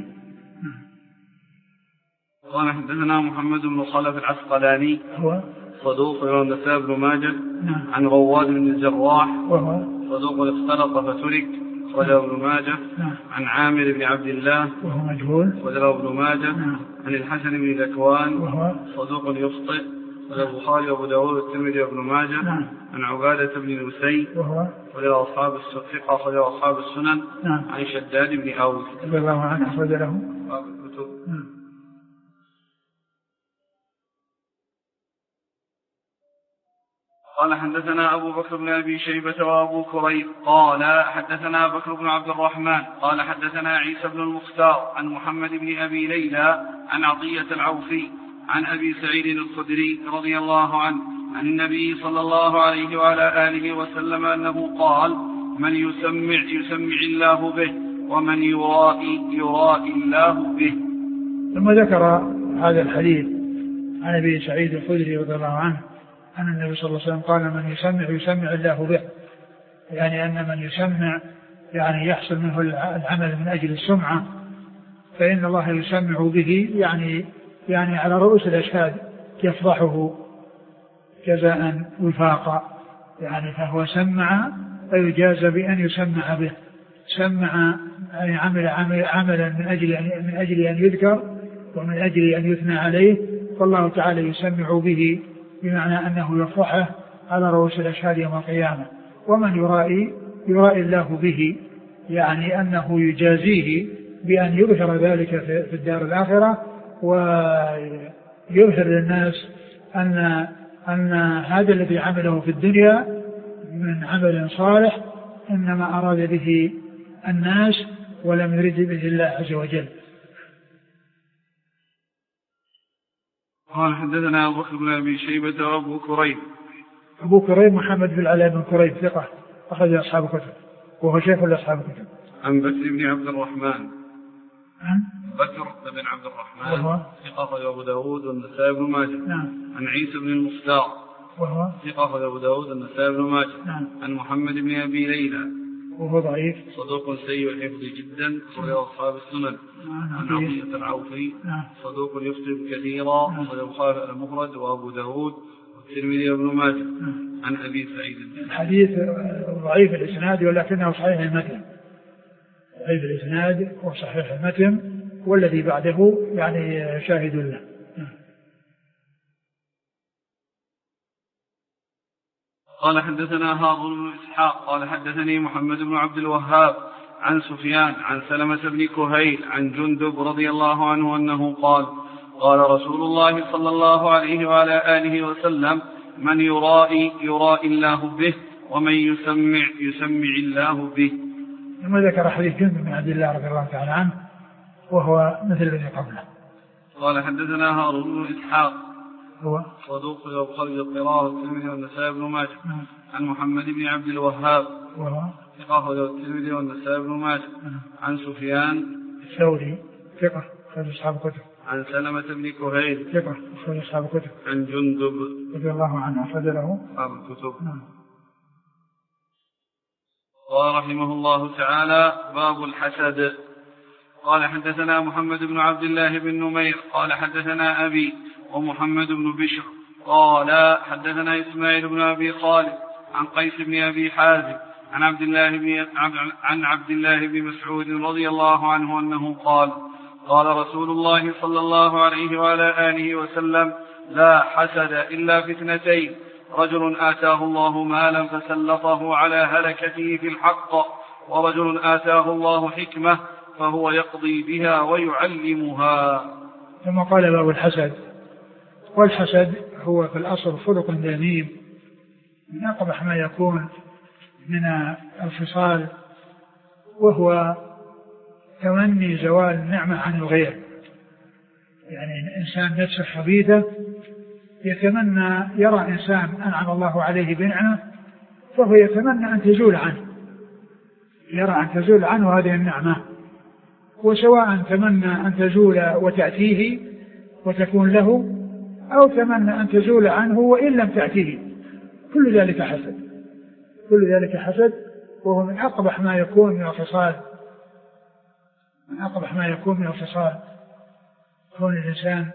قال حدثنا محمد بن خلف العسقلاني هو صدوق النسائي بن ماجه عن رواد بن الجراح وهو صدوق اختلط فترك وله ابن ماجه عن عامر بن عبد الله وهو مجهول وله ابن ماجه عن الحسن بن ذكوان وهو صدوق يخطئ وله البخاري وابو داود والترمذي وابن ماجه عن عبادة بن نسي وله أصحاب الثقة وله أصحاب السنن عن شداد بن أوس رضي الله عنه أخرج له أصحاب الكتب. قال حدثنا أبو بكر بن أبي شيبة وأبو كريب قال حدثنا بكر بن عبد الرحمن قال حدثنا عيسى بن المختار عن محمد بن أبي ليلى عن عطية العوفي عن أبي سعيد الخدري رضي الله عنه عن النبي صلى الله عليه وعلى آله وسلم أنه قال من يسمع الله به ومن يرائي الله به. ثم ذكر هذا الحديث عن أبي سعيد الخدري رضي الله عنه أن النبي صلى الله عليه وسلم قال من يسمع الله به يعني أن من يسمع يعني يحصل منه العمل من أجل السمعة فإن الله يسمع به يعني على رؤوس الأشهاد يفضحه جزاء وفاقا يعني فهو سمع فيجازى بأن يسمع به سمع يعني عملا من أجل أن يذكر ومن أجل أن يثنى عليه فالله تعالى يسمع به بمعنى أنه يفضحه على رؤوس الأشهاد يوم القيامة. ومن يرائي الله به يعني أنه يجازيه بأن يظهر ذلك في الدار الآخرة ويظهر للناس أن هذا الذي عمله في الدنيا من عمل صالح إنما أراد به الناس ولم يرد به الله عز وجل. قال حدثنا أبو بكر بن أبي شيبة وأبو كريب. أبو كريب محمد بن العلاء بن كريب ثقة أخرج أصحاب الكتب وهو شيخ لأصحاب الكتب. عن بكر بن عبد الرحمن. بكر بن عبد الرحمن وهو ثقة أبو داود والنسائي بن ماجه. عن عيسى بن المختار وهو ثقة أبو داود والنسائي بن ماجه. عن محمد بن أبي ليلى وهو ضعيف صدوق سيء الحفظ جدا وله أصحاب السنن. عن عطية العوفي صدوق يخطئ كثيرا وله البخاري المفرد وأبو داود والترمذي وابن ماجه. عن أبي سعيد الحديث ضعيف الإسناد ولكنه صحيح المتن ضعيف الإسناد وصحيح المتن والذي بعده يعني شاهد له. قال حدثنا هارون بن إسحاق قال حدثني محمد بن عبد الوهاب عن سفيان عن سلمة بن كهيل عن جندب رضي الله عنه أنه قال قال رسول الله صلى الله عليه وعلى آله وسلم من يرائي الله به ومن يسمع الله به. ثم ذكر حديث جندب بن عبد الله رضي الله تعالى عنه وهو مثل الذي قبله. قال حدثنا هارون بن إسحاق هو صدوق يخرج القراءة والترمذي والنسائي بن ماجه. عن محمد بن عبد الوهاب وهو ثقة والترمذي والنسائي بن ماجه. عن سفيان الثوري ثقة أخرج أصحاب الكتب. عن سلمة بن كهيل ثقة أخرج أصحاب الكتب. عن جندب رضي الله عنه أخرج له أصحاب الكتب. قال رحمه الله تعالى باب الحسد. قال حدثنا محمد بن عبد الله بن نمير قال حدثنا أبي ومحمد بن بشر قال حدثنا إسماعيل بن أبي خالد عن قيس بن أبي حازم عن عبد الله بن مسعود رضي الله عنه أنه قال قال رسول الله صلى الله عليه وعلى آله وسلم: لا حسد إلا في اثنتين: رجل آتاه الله مالا فسلطه على هلكته في الحق، ورجل آتاه الله حكمة فهو يقضي بها ويعلمها. ثم قال باب الحسد. والحسد هو في الأصل خلق ذميم من أقبح ما يكون من الخصال، وهو تمني زوال النعمة عن الغير. يعني الإنسان نفسه خبيثة يتمنى، يرى إنسان أنعم الله عليه بنعمة فهو يتمنى أن تزول عنه، يرى أن تزول عنه هذه النعمة، وسواء تمنى أن تزول وتأتيه وتكون له، أو تمنى أن تزول عنه وإن لم تأتيه، كل ذلك حسد، كل ذلك حسد، وهو من أقبح ما يكون من الخصال، من أقبح ما يكون من الخصال. كون الإنسان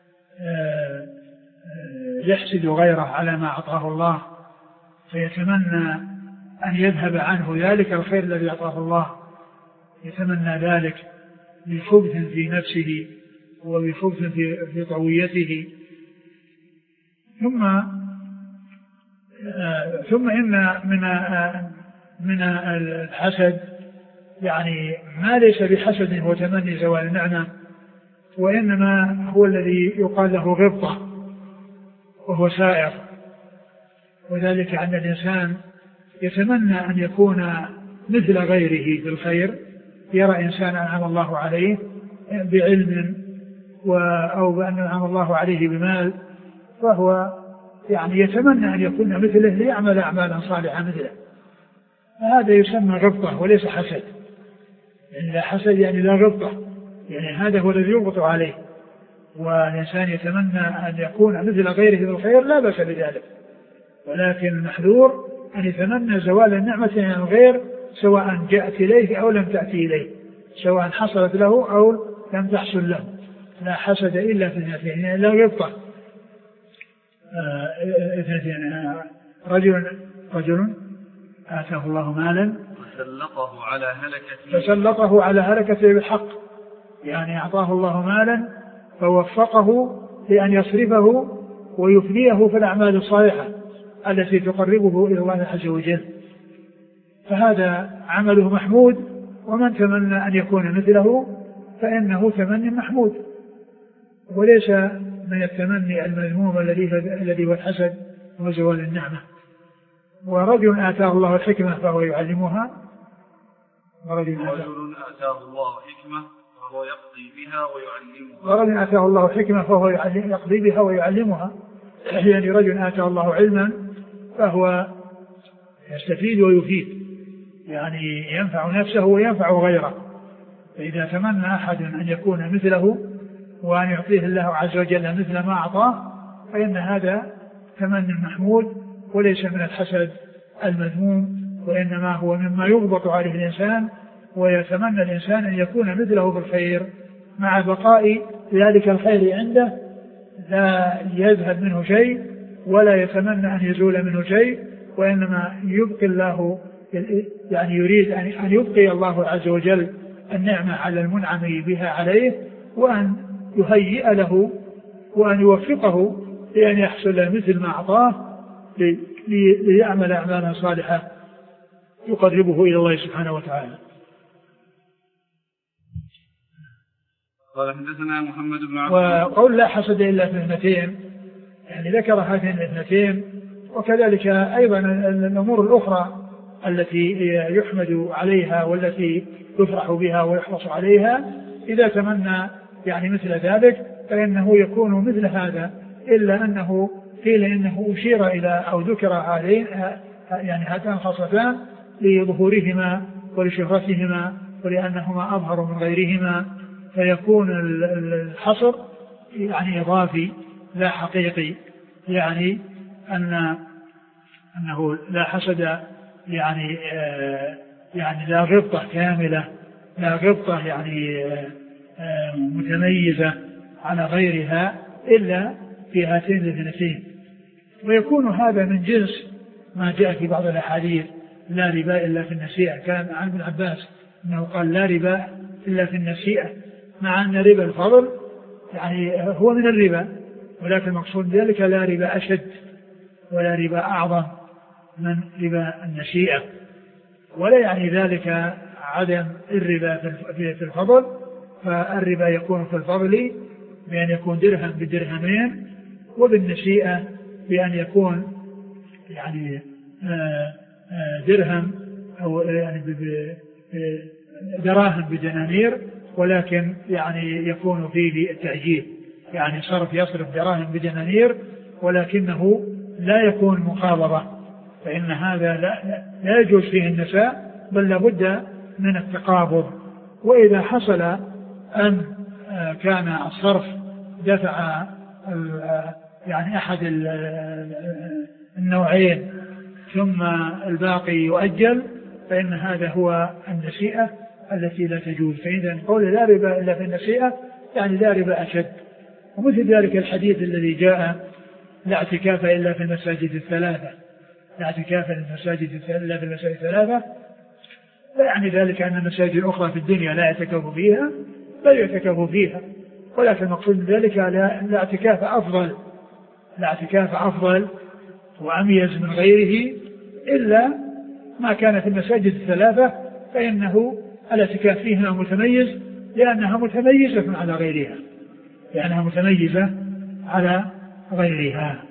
يحسد غيره على ما أعطاه الله، فيتمنى أن يذهب عنه ذلك الخير الذي أعطاه الله، يتمنى ذلك بخبث في نفسه وبخبث في طويته. ثم إن من الحسد يعني ما ليس بحسد هو تمني زوال النعمة، وإنما هو الذي يقال له غبطة وهو سائر، وذلك أن الإنسان يتمنى أن يكون مثل غيره في الخير. يرى إنسان أنعم الله عليه بعلم أو بأن أنعم الله عليه بمال، فهو يعني يتمنى أن يكون مثله ليعمل أعمالا صالحة مثله، هذا يسمى غبطة وليس حسد. يعني لا حسد يعني لا غبطة، يعني هذا هو الذي يغبط عليه، والإنسان يتمنى أن يكون مثل غيره في الخير لا بأس بذلك، ولكن المحذور أن يتمنى زوال النعمة عن الغير سواء جاءت إليه أو لم تأتي إليه، سواء حصلت له أو لم تحصل له. لا حسد إلا في اثنتين، يعني لا غبطة. رجل آتاه الله مالا فسلطه على هلكته بالحق، يعني أعطاه الله مالا فوفقه لأن يصرفه ويفنيه في الأعمال الصالحة التي تقربه إلى الله عز وجل، فهذا عمله محمود، ومن تمنى أن يكون مثله فإنه تمني محمود، وليس من التمني المذموم الذي هو الحسد وزوال النعمة. ورجل آتاه الله الحكمة فهو يعلمها، ورجل آتاه الله حكمة فهو يقضي بها ويعلمها. ورجل آتاه الله حكمة فهو يقضي بها ويعلمها، يعني رجل آتاه الله علما فهو يستفيد ويفيد، يعني ينفع نفسه وينفع غيره. فإذا تمنى أحد أن يكون مثله وأن يعطيه الله عز وجل مثل ما أعطاه فإن هذا تمني محمود وليس من الحسد المذموم، وإنما هو مما يغبط عليه الإنسان، ويتمنى الإنسان أن يكون مثله بالخير مع بقاء ذلك الخير عنده، لا يذهب منه شيء ولا يتمنى أن يزول منه شيء، وإنما يبقي الله، يعني يريد أن يبقي الله عز وجل النعمة على المنعم بها عليه، وأن يهيئ له وأن يوفقه لأن يحصل مثل ما أعطاه ليعمل أعمالا صالحة يقربه إلى الله سبحانه وتعالى. قال حدثنا محمد بن عبد. وقول لا حسد إلا في اثنتين، يعني ذكر هذين الاثنتين، وكذلك أيضا الأمور الأخرى التي يحمد عليها والتي يفرح بها ويحرص عليها، إذا تمنى يعني مثل ذلك فإنه يكون مثل هذا، إلا أنه قيل إنه أشير إلى أو ذكر عليه يعني هاتان خاصتان لظهورهما ولشهرتهما ولأنهما أظهر من غيرهما، فيكون الحصر يعني إضافي لا حقيقي، يعني أنه لا حسد يعني لا غبطة كاملة، لا غبطة يعني متميزة على غيرها إلا في هاتين الاثنتين. ويكون هذا من جنس ما جاء في بعض الأحاديث: لا ربا إلا في النسيئة. كان عن ابن عباس أنه قال: لا ربا إلا في النسيئة، مع أن ربا الفضل يعني هو من الربا، ولكن المقصود ذلك لا ربا أشد ولا ربا أعظم من ربا النسيئة، ولا يعني ذلك عدم الربا في الفضل، فالربا يكون في الفضل بأن يكون درهم بدرهمين، وبالنسيئة بأن يكون يعني درهم أو يعني دراهم بدنانير، ولكن يعني يكون فيه التعجيل، يعني يصرف دراهم بدنانير ولكنه لا يكون مقابضة، فإن هذا لا يجوز فيه النساء، بل لابد من التقابض. وإذا حصل أن كان الصرف دفع يعني أحد النوعين ثم الباقي يؤجل، فإن هذا هو النسيئة التي لا تجوز. فإذا قول لا ربا إلا في النسيئة يعني لا ربا أشد. ومثل ذلك الحديث الذي جاء لا اعتكاف إلا في المساجد الثلاثة، لا اعتكاف إلا في المساجد الثلاثة، لا يعني ذلك أن المساجد الأخرى في الدنيا لا يعتكف فيها، بل يعتكف فيها، ولكن المقصود من ذلك لا اعتكاف أفضل وأميز من غيره، إلا ما كان في المساجد الثلاثة فإنه الاعتكاف فيها متميز، لأنها متميزة على غيرها.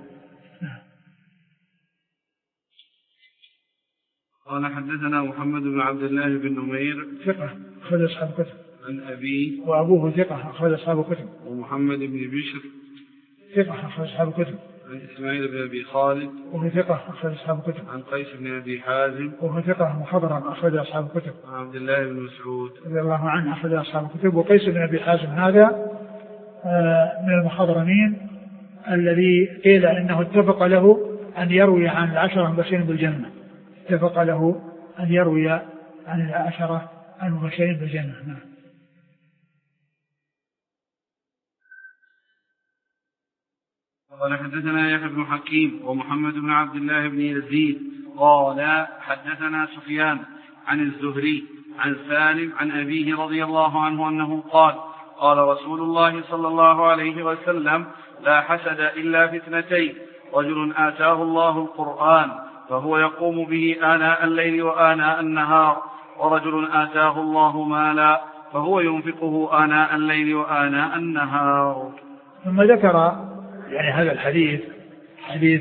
قال حدثنا محمد بن عبد الله بن نمير ثقة أخرج أصحاب الكتب، عن أبي وأبوه ثقة أخرج أصحاب الكتب، ومحمد بن بشر ثقة أخرج أصحاب الكتب، عن إسماعيل بن أبي خالد وهو ثقة أخرج أصحاب الكتب، عن قيس بن أبي حازم وهو ثقة مخضرم أخرج أصحاب الكتب، عن عبد الله بن مسعود رضي الله عنه أخرج أصحاب الكتب. وقيس بن أبي حازم هذا من المخضرمين الذي قيل إنه اتفق له أن يروي عن العشرة المبشرين بالجنة، اتفق له أن يروي عن العشرة المبشرين بالجنة. قال حدثنا يحيى بن حكيم ومحمد بن عبد الله بن يزيد قال حدثنا سفيان عن الزهري عن سالم عن أبيه رضي الله عنه أنه قال قال رسول الله صلى الله عليه وسلم لا حسد إلا في اثنتين: رجل آتاه الله القرآن فهو يقوم به آناء الليل وآناء النهار، ورجل آتاه الله مالا فهو ينفقه آناء الليل وآناء النهار. ثم ذكر يعني هذا الحديث، حديث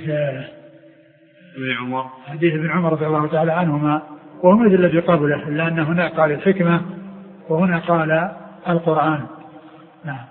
ابن عمر رضي الله تعالى عنهما، وهو مثل الذي قبله، إلا أن هنا قال الحكمة وهنا قال القرآن. نعم.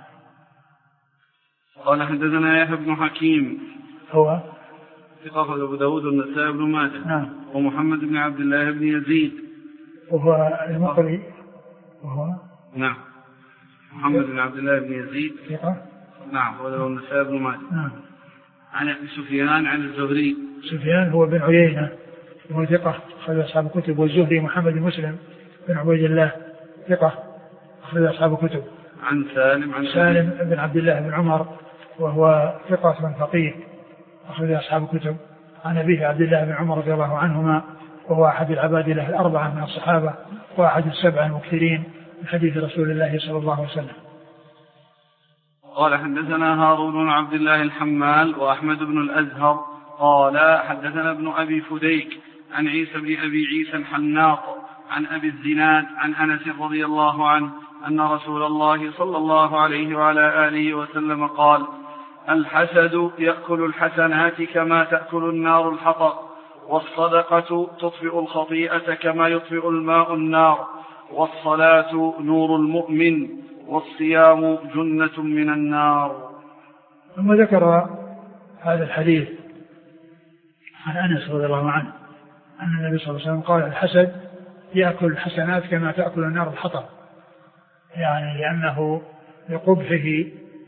قال حدثنا يحيى بن حكيم هو ثقة أبو داود والنسائي بن ماجه. نعم. ومحمد بن عبد الله بن يزيد وهو المقري، وهو نعم محمد بن عبد الله بن يزيد ثقة. نعم. وله النسائي بن ماجه. نعم. عن سفيان عن الزهري. سفيان هو بن عيينة وهو ثقة أخرج أصحاب الكتب. والزهري محمد بن مسلم بن عبيد الله ثقة أخرج أصحاب الكتب. عن سالم بن عبد الله بن عمر وهو ثقة من فقيه أخرج أصحاب الكتب. عن أبيه عبد الله بن عمر رضي الله عنهما، وهو أحد العبادلة الأربعة من الصحابة، وأحد السبع المكثرين من حديث رسول الله صلى الله عليه وسلم. قال حدثنا هارون بن عبد الله الحمال وأحمد بن الأزهر قال حدثنا ابن أبي فديك عن عيسى بن أبي عيسى الحناط عن أبي الزناد عن أنس رضي الله عنه أن رسول الله صلى الله عليه وعلى آله وسلم قال: الحسد يأكل الحسنات كما تأكل النار الحطب، والصدقة تطفئ الخطيئة كما يطفئ الماء النار، والصلاة نور المؤمن، والصيام جنة من النار. ثم ذكر هذا الحديث عن أنس رضي الله عنه أن النبي صلى الله عليه وسلم قال: الحسد يأكل الحسنات كما تأكل النار الحطب، يعني لأنه لقبحه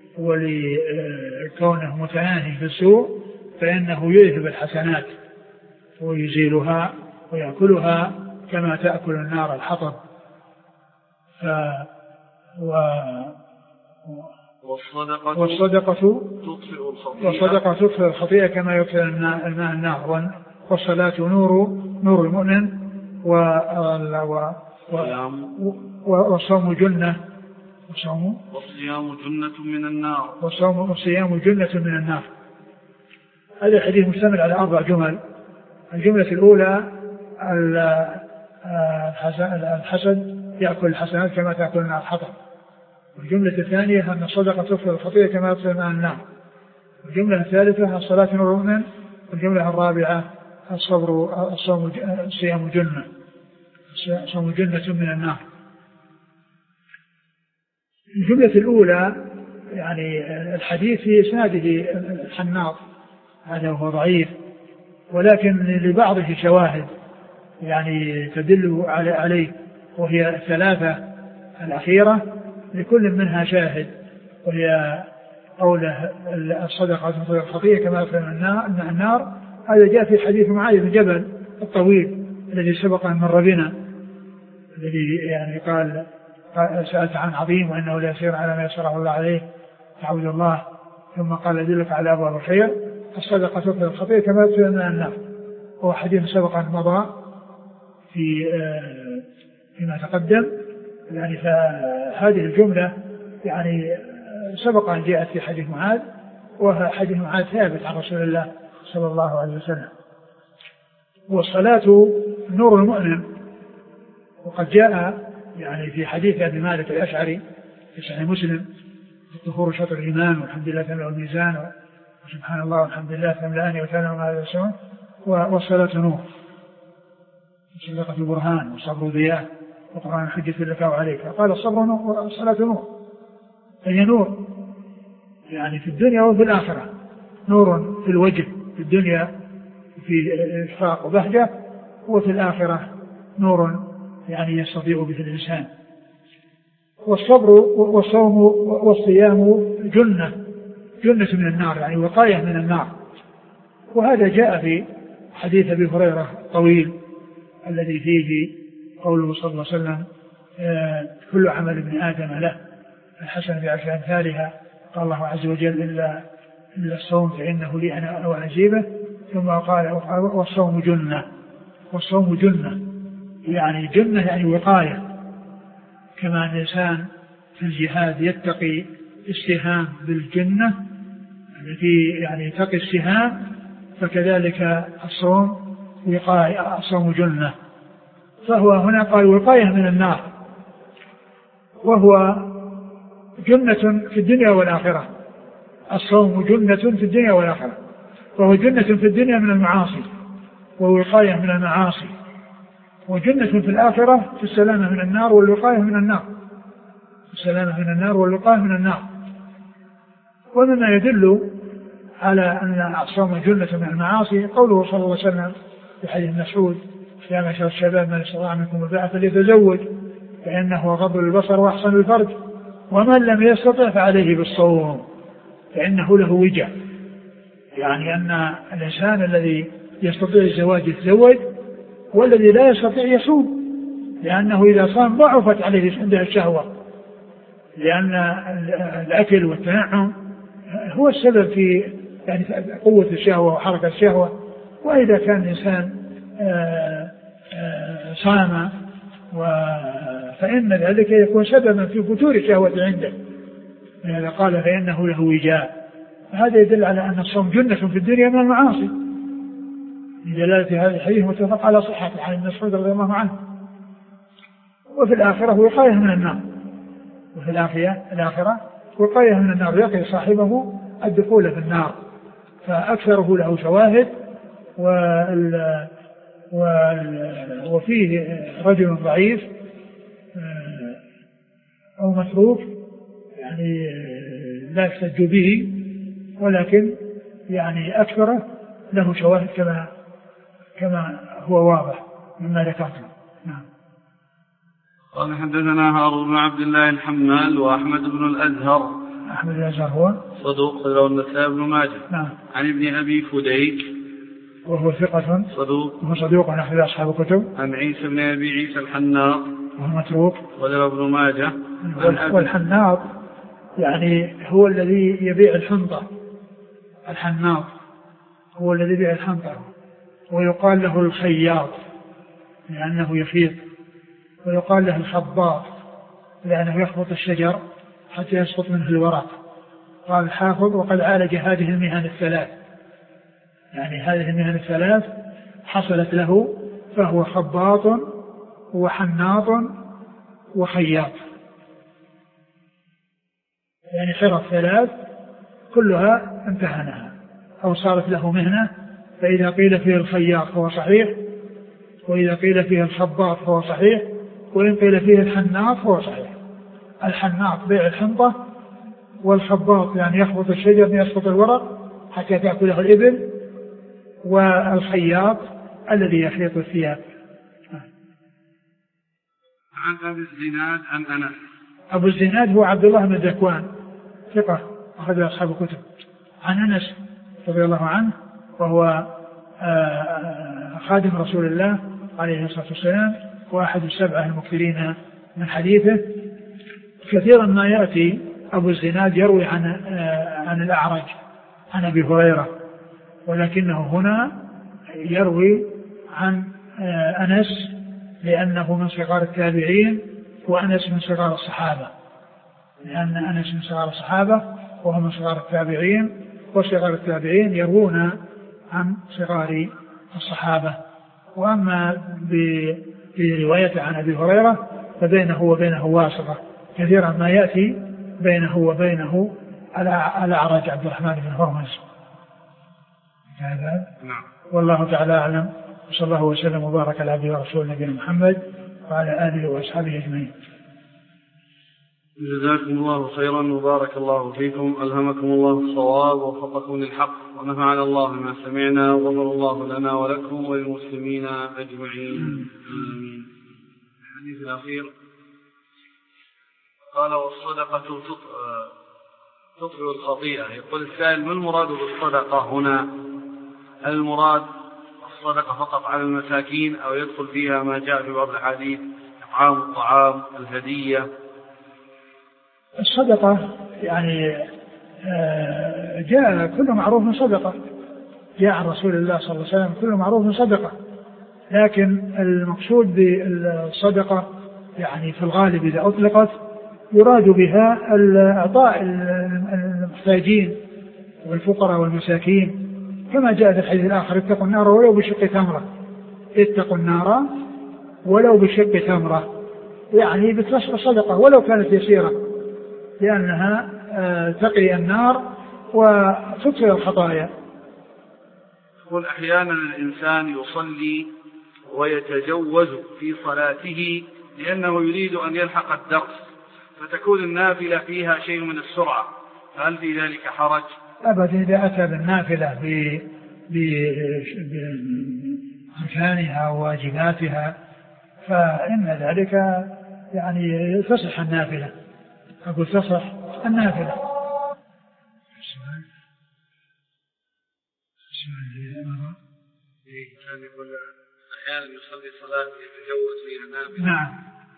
ولكونه متناهي في السوء فإنه يذهب الحسنات ويزيلها ويأكلها كما تأكل النار الحطب. والصدقة تطفئ الخطيئة كما يطفئ الماء النار، والصلاة نور المؤمن، والصوم والصيام جنة من النار. والصيام جنة من النار. هذا الحديث مشتمل على 4 جمل. الجملة الأولى الحسد يأكل الحسنات كما تأكل النار الحطب. والجملة الثانية أن الصدقة تطفئ الخطيئة كما يطفئ الماء النار. والجملة الثالثة الصلاة نور المؤمن. والجملة الرابعة الصيام جنة. الصوم جنة من النار. الجملة الأولى يعني الحديث في إسناده الحناط، هذا هو ضعيف، ولكن لبعضه شواهد يعني تدل عليه، وهي 3 الأخيرة لكل منها شاهد، وهي قوله الصدقة تطفئ الخطيئة كما يطفئ النار. هذا جاء في حديث معاذ بن جبل الطويل الذي سبق أن مر بنا، الذي يعني قال سألت عن عظيم وإنه لا يسير على ما يسره الله عليه تعبد الله، ثم قال أدلك على أبواب الخير الصدقة تطفئ الخطيئة كما يطفئ النار. هو حديث سبق أن مضى فيما تقدم، يعني فهذه الجملة يعني سبق أن جاءت في حديث معاذ، وحديث معاذ ثابت عن رسول الله صلى الله عليه وسلم. والصلاة نور المؤمن، وقد جاء يعني في حديث أبي مالك الأشعري في صحيح مسلم الطهور شطر الإيمان والحمد لله تملأ الميزان وسبحان الله والحمد لله تملأني وتملأ ما يسعون، والصلاة نور، الصدقة برهان والصبر ضياء وقرآن حجة لك وعليك. فقال الصبر نور والصلاة نور، فهي نور يعني في الدنيا وفي الآخرة. نور في الوجه في الدنيا في إشراق وبهجة، وفي الآخرة نور يعني يستطيع به الإنسان. والصبر والصوم والصيام جنة من النار، يعني وقاية من النار. وهذا جاء في حديث أبي هريرة الطويل الذي فيه قوله صلى الله عليه وسلم كل عمل ابن آدم له الحسن بعشر أمثالها، قال الله عز وجل إلا الصوم فإنه لي أنا وأجيبه. ثم قال والصوم جنة. والصوم جنة يعني جنة يعني وقاية، كما أن الإنسان في الجهاد يتقي السهام بالجنة التي يعني تقي السهام، فكذلك الصوم وقاية، الصوم جنة. فهو هنا قال وقاية من النار، وهو جنة في الدنيا والآخرة. الصوم جنة في الدنيا والآخرة، وهو جنة في الدنيا من المعاصي ووقاية من المعاصي، وجنة في الآخرة في السلامة من النار والوقاية من النار، السلامة من النار والوقاية من النار. ومما يدل على أن الصوم جنة من المعاصي قوله صلى الله عليه وسلم في حديث مسعود يا معشر الشباب من استطاع منكم الباءة فليتزوج فإنه غض البصر وأحسن الفرج، ومن لم يستطع فعليه بالصوم فإنه له وجاء. يعني أن الإنسان الذي يستطيع الزواج يتزوج، والذي لا يستطيع يصوم، لأنه إذا صام ضعفت عليه عنده الشهوة، لأن الأكل والتنعم هو السبب في يعني قوة الشهوة وحركة الشهوة. وإذا كان الإنسان صام فإن ذلك يكون سببا في فتور الشهوة عنده، لذا قال فإنه له وجاء. هذا يدل على أن الصوم جنة في الدنيا من المعاصي، بدلالة هذا الحديث متفق على صحته عن ابن مسعود رضي الله عنه. وفي الآخرة وقاية من النار، وفي الآخرة وقاية من النار يقي صاحبه الدخول في النار، فأكثره له شواهد. وفيه رجل ضعيف أو متروك يعني لا يحتج به، ولكن يعني أكثره له شواهد كما هو واضح مما ذكرته. نعم. قال حدثنا هارون بن عبد الله الحمال وأحمد بن الأزهر. أحمد الأزهر هو صدوق له النسائي بن ماجه. نعم. عن ابن أبي فديك وهو ثقة صدوق، وهو صدوق أحد أصحاب الكتب. عن عيسى بن أبي عيسى الحناط وهو متروك وله ابن ماجه. والحناط يعني هو الذي يبيع الحنطة، الحناط هو الذي يبيع الحنطة، ويقال له الخياط لأنه يخيط، ويقال له الخباط لأنه يخبط الشجر حتى يسقط منه الورق. قال الحافظ وقد عالج هذه المهن الثلاث، يعني هذه المهن الثلاث حصلت له، فهو خباط وحناط وخياط، يعني حرف ثلاث كلها امتهنها أو صارت له مهنة. فإذا قيل فيه الخياط فهو صحيح، وإذا قيل فيه الخباط فهو صحيح، وإن قيل فيه الحناط فهو صحيح. الحناط بيع الحنطة، والخباط يعني يخبط الشجر يسقط الورق حتى تأكله الإبل، والخياط الذي يخيط الثياب. عن أبي الزناد عن أنس. أبو الزناد هو عبد الله بن ذكوان ثقة أخرج أصحاب الكتب. عن أنس رضي الله عنه وهو خادم رسول الله عليه الصلاة والسلام وأحد السبعة المكثرين من حديثه. كثيرا ما يأتي أبو الزناد يروي عن الأعرج عن أبي هريرة، ولكنه هنا يروي عن أنس لأنه من صغار التابعين، وأنس من صغار الصحابة، لأن أنس من صغار الصحابة وهو من صغار التابعين، وصغار التابعين يروون عن صغار الصحابة. وأما برواية عن أبي هريرة فبينه وبينه واسطة، كثيرا ما يأتي بينه وبينه الأعرج عبد الرحمن بن هرمز. والله تعالى أعلم، وصلى الله وسلم وبارك على عبده ورسوله نبينا محمد وعلى آله وأصحابه أجمعين. جزاكم الله خيرا وبارك الله فيكم، ألهمكم الله الصواب ووفقكم للحق، ونفعنا الله ما سمعنا، وغفر الله لنا ولكم وللمسلمين أجمعين، آمين. الحديث الأخير قال والصدقة تطفئ الخطيئة. يقول السائل: ما المراد بالصدقة هنا؟ هل المراد الصدقة فقط على المساكين أو يدخل فيها ما جاء في بعض الحديث إطعام الطعام، الهدية؟ الصدقة يعني جاء كل معروف صدقة، جاء عن رسول الله صلى الله عليه وسلم كل معروف صدقة، لكن المقصود بالصدقة يعني في الغالب إذا أطلقت يراد بها الإعطاء المحتاجين والفقراء والمساكين، كما جاء في الحديث الآخر: اتقوا النار ولو بشق تمرة، اتقوا النار ولو بشق تمرة، يعني بتصل صدقة ولو كانت يسيرة، لأنها تقي النار وتطفئ الخطايا. يقول: أحيانا الإنسان يصلي ويتجوز في صلاته لأنه يريد أن يلحق الدرس، فتكون النافلة فيها شيء من السرعة، هل في ذلك حرج؟ أبدا، إذا أتى بالنافلة بأركانها وواجباتها فإن ذلك يعني تصح النافلة، أقول تصح النافلة. كان يقول أحيانا يصلي صلاة يتجوز فيها نافلة. نعم،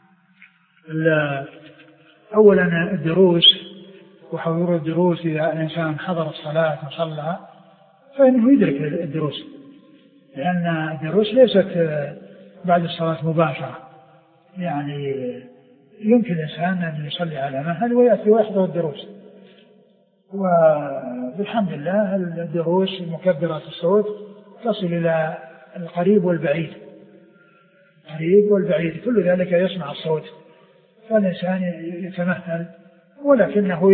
أولا الدروس وحضور الدروس، إذا الإنسان حضر الصلاة وصلى فإنه يدرك الدروس، لأن الدروس ليست بعد الصلاة مباشرة، يعني يمكن الإنسان أن يصلي على مهل ويأتي ويحضر الدروس، وبالحمد لله الدروس مكبرات الصوت تصل إلى القريب والبعيد، القريب والبعيد كل ذلك يسمع الصوت، فالإنسان يتمهل. ولكنه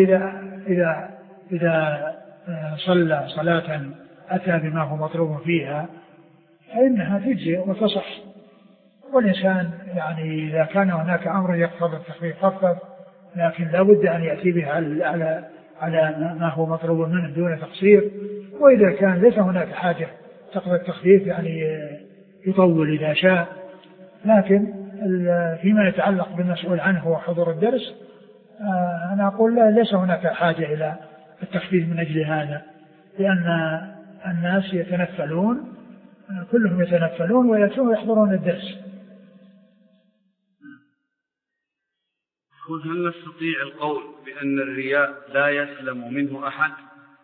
إذا صلى صلاة أتى بما هو مطلوب فيها فإنها تجزي وتصح. والإنسان يعني إذا كان هناك أمر يقتضي التخفيف خفف، لكن لا بد أن يأتي به على ما هو مطلوب منه دون تقصير. وإذا كان ليس هناك حاجة تقضي التخفيف يعني يطول إذا شاء. لكن فيما يتعلق بالمسؤول عنه وحضور الدرس أنا أقول لا، ليس هناك حاجة إلى التخفيف من أجل هذا، لأن الناس يتنفلون، كلهم يتنفلون ويأتون ويحضرون الدرس. هل نستطيع القول بأن الرياء لا يسلم منه أحد؟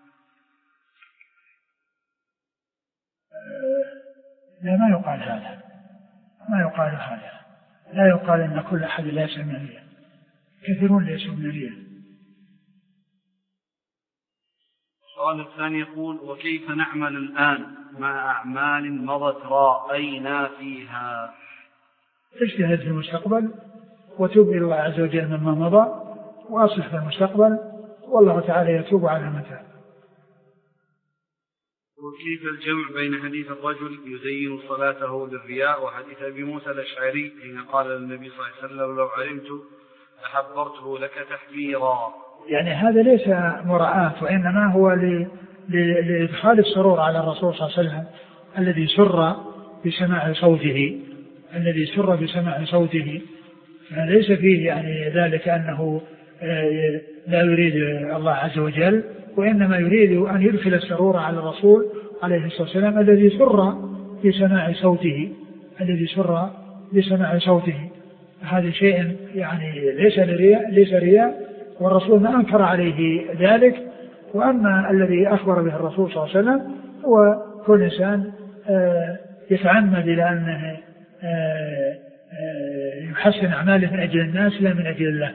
لا، ما يقال هذا، ما يقال هذا، لا يقال أن كل أحد لا يسلم من الرياء، كثيرون ليسوا من الرياء، السؤال الثاني يقول: وكيف نعمل الآن مع أعمال مضت رأينا فيها؟ اجتهد في المستقبل وتوب إلى الله عز وجل مما مضى وأصلح في المستقبل، والله تعالى يتوب على من تاب. وكيف الجمع بين حديث الرجل يزين صلاته للرياء وحديث أبي موسى الأشعري حين قال للنبي صلى الله عليه وسلم: لو علمت لحبرته لك تحبيرا؟ يعني هذا ليس مراعاة، وإنما هو لإدخال السرور على الرسول صلى الله عليه وسلم الذي سر بسماع صوته، ليس فيه يعني ذلك أنه لا يريد الله عز وجل، وإنما يريد أن يدخل السرور على الرسول عليه الصلاة والسلام الذي سر بسماع صوته. هذا شيء يعني ليس رياء، والرسول ما أنكر عليه ذلك. وأما الذي أخبر به الرسول صلى الله عليه وسلم هو كل إنسان يتعمد إلى أنه يحسن أعماله من أجل الناس لا من أجل الله.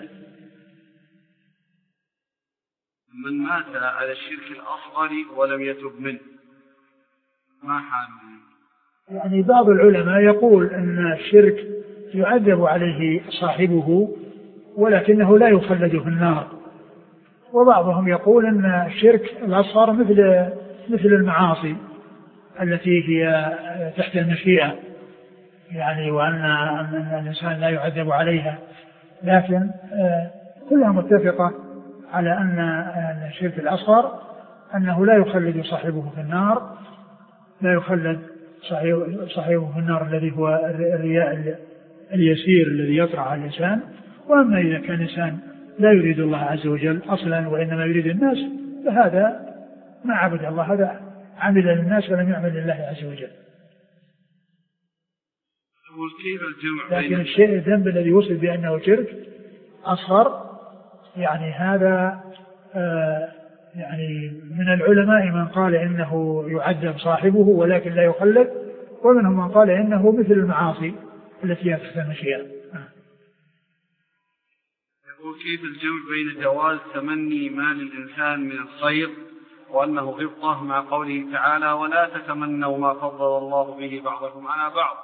من مات على الشرك الأصغر ولم يتب منه ما حاله؟ يعني بعض العلماء يقول أن الشرك يعذب عليه صاحبه ولكنه لا يخلد في النار، وبعضهم يقول أن الشرك الأصغر مثل المعاصي التي هي تحت المشيئة، يعني وأن الإنسان لا يعذب عليها، لكن كلها متفقة على أن الشرك الأصغر أنه لا يخلد صاحبه في النار، لا يخلد صاحبه في النار الذي هو الرياء اليسير الذي يطرأ على الإنسان. وأما إذا كان الإنسان لا يريد الله عز وجل أصلا وإنما يريد الناس فهذا ما عبد الله، هذا عمل للناس ولم يعمل لله عز وجل. لكن الشيء الذنب الذي وصل بأنه شرك أصغر يعني هذا يعني من العلماء من قال إنه يعذب صاحبه ولكن لا يخلد، ومنهم من قال إنه مثل المعاصي التي تحت المشيئة. وكيف الجمع بين جواز تمني مال الإنسان من الخير وأنه غبطة مع قوله تعالى: ولا تتمنوا ما فضل الله به بعضكم على بعض؟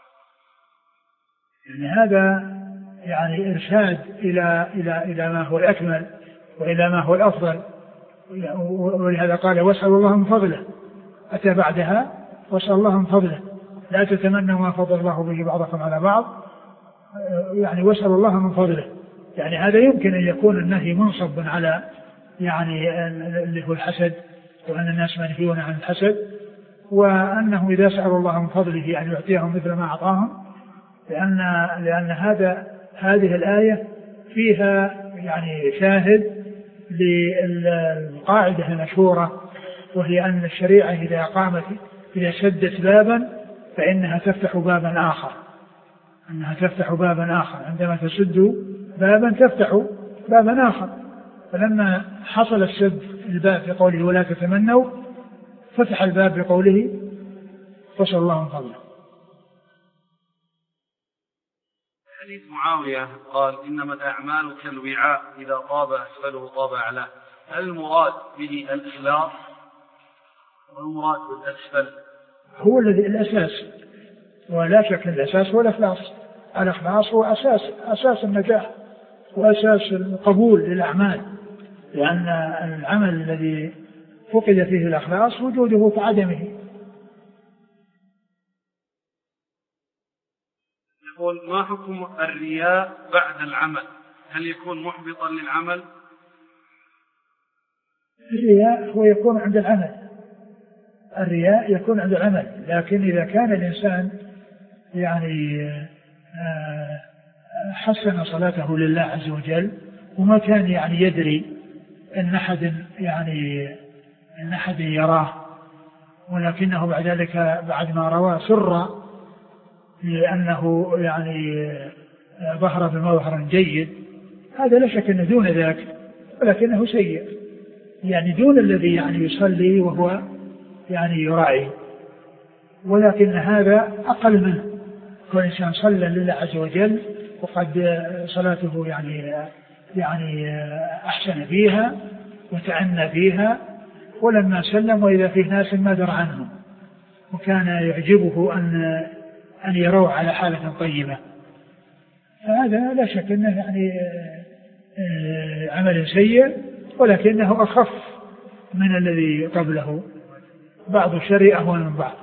يعني هذا يعني إرشاد إلى ما هو الأكمل وإلى ما هو الأفضل، ولهذا قال: واسأل الله من فضله، أتى بعدها واسأل الله من فضله، لا تتمنوا ما فضل الله به بعضكم على بعض، يعني واسأل الله من فضله. يعني هذا يمكن أن يكون النهي منصب على يعني اللي هو الحسد، وأن الناس منهيون عن الحسد، وأنه إذا سأل الله من فضله أن يعطيهم مثل ما أعطاهم، لأن هذه الآية فيها يعني شاهد للقاعدة المشهورة، وهي أن الشريعة إذا سدت بابا فإنها تفتح بابا آخر، عندما تسد بابا تفتح بابا آخر. فلما حصل السد الباب في قوله ولا تتمنوا، فتح الباب بقوله وصلى الله من فضله. حديث معاوية قال: إنما الأعمال كالوعاء إذا طاب أسفله طاب أعلاه، هل المراد به الإخلاص والمراد بالأسفل؟ هو الذي الأساس، ولا شك الأساس هو الإخلاص. الإخلاص هو أساس النجاح وأساس القبول للأعمال، لأن العمل الذي فقد فيه الإخلاص وجوده كعدمه. يقول: ما حكم الرياء بعد العمل؟ هل يكون محبطا للعمل؟ الرياء هو يكون عند العمل، لكن إذا كان الإنسان يعني حسن صلاته لله عز وجل وما كان يعني يدري أن أحد يراه، ولكنه بعد ذلك بعد ما رواه سر لأنه يعني ظهر بمظهر جيد، هذا لا شك أنه دون ذاك، ولكنه سيء، يعني دون الذي يعني يصلي وهو يعني يراعي، ولكن هذا أقل منه. كل إنسان صلى لله عز وجل وقد صلاته يعني أحسن فيها وتعنى فيها، ولما سلم وإذا فيه ناس ما درى عنهم، وكان يعجبه أن يروا على حالة طيبة. فهذا لا شك أنه يعني عمل سيء، ولكنه أخف من الذي قبله، بعض الشر أهون من بعض.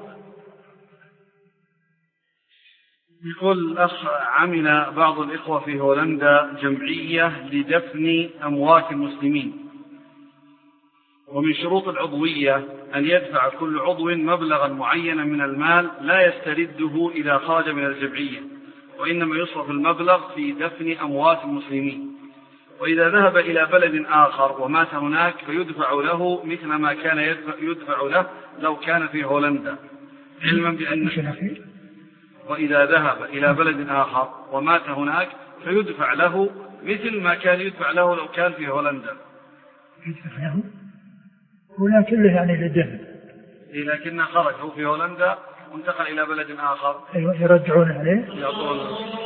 يقول الأخ: عمل بعض الإخوة في هولندا جمعية لدفن أموات المسلمين، ومن شروط العضوية أن يدفع كل عضو مبلغا معينا من المال لا يسترده إذا خرج من الجمعية، وإنما يصرف المبلغ في دفن أموات المسلمين، وإذا ذهب إلى بلد آخر ومات هناك فيدفع له مثل ما كان يدفع له لو كان في هولندا، علما بأن وإذا ذهب إلى بلد آخر ومات هناك فيدفع له مثل ما كان يدفع له لو كان في هولندا. هنا كله يعني للدفن، لكن خرج هو في هولندا وانتقل إلى بلد آخر يرجعون عليه،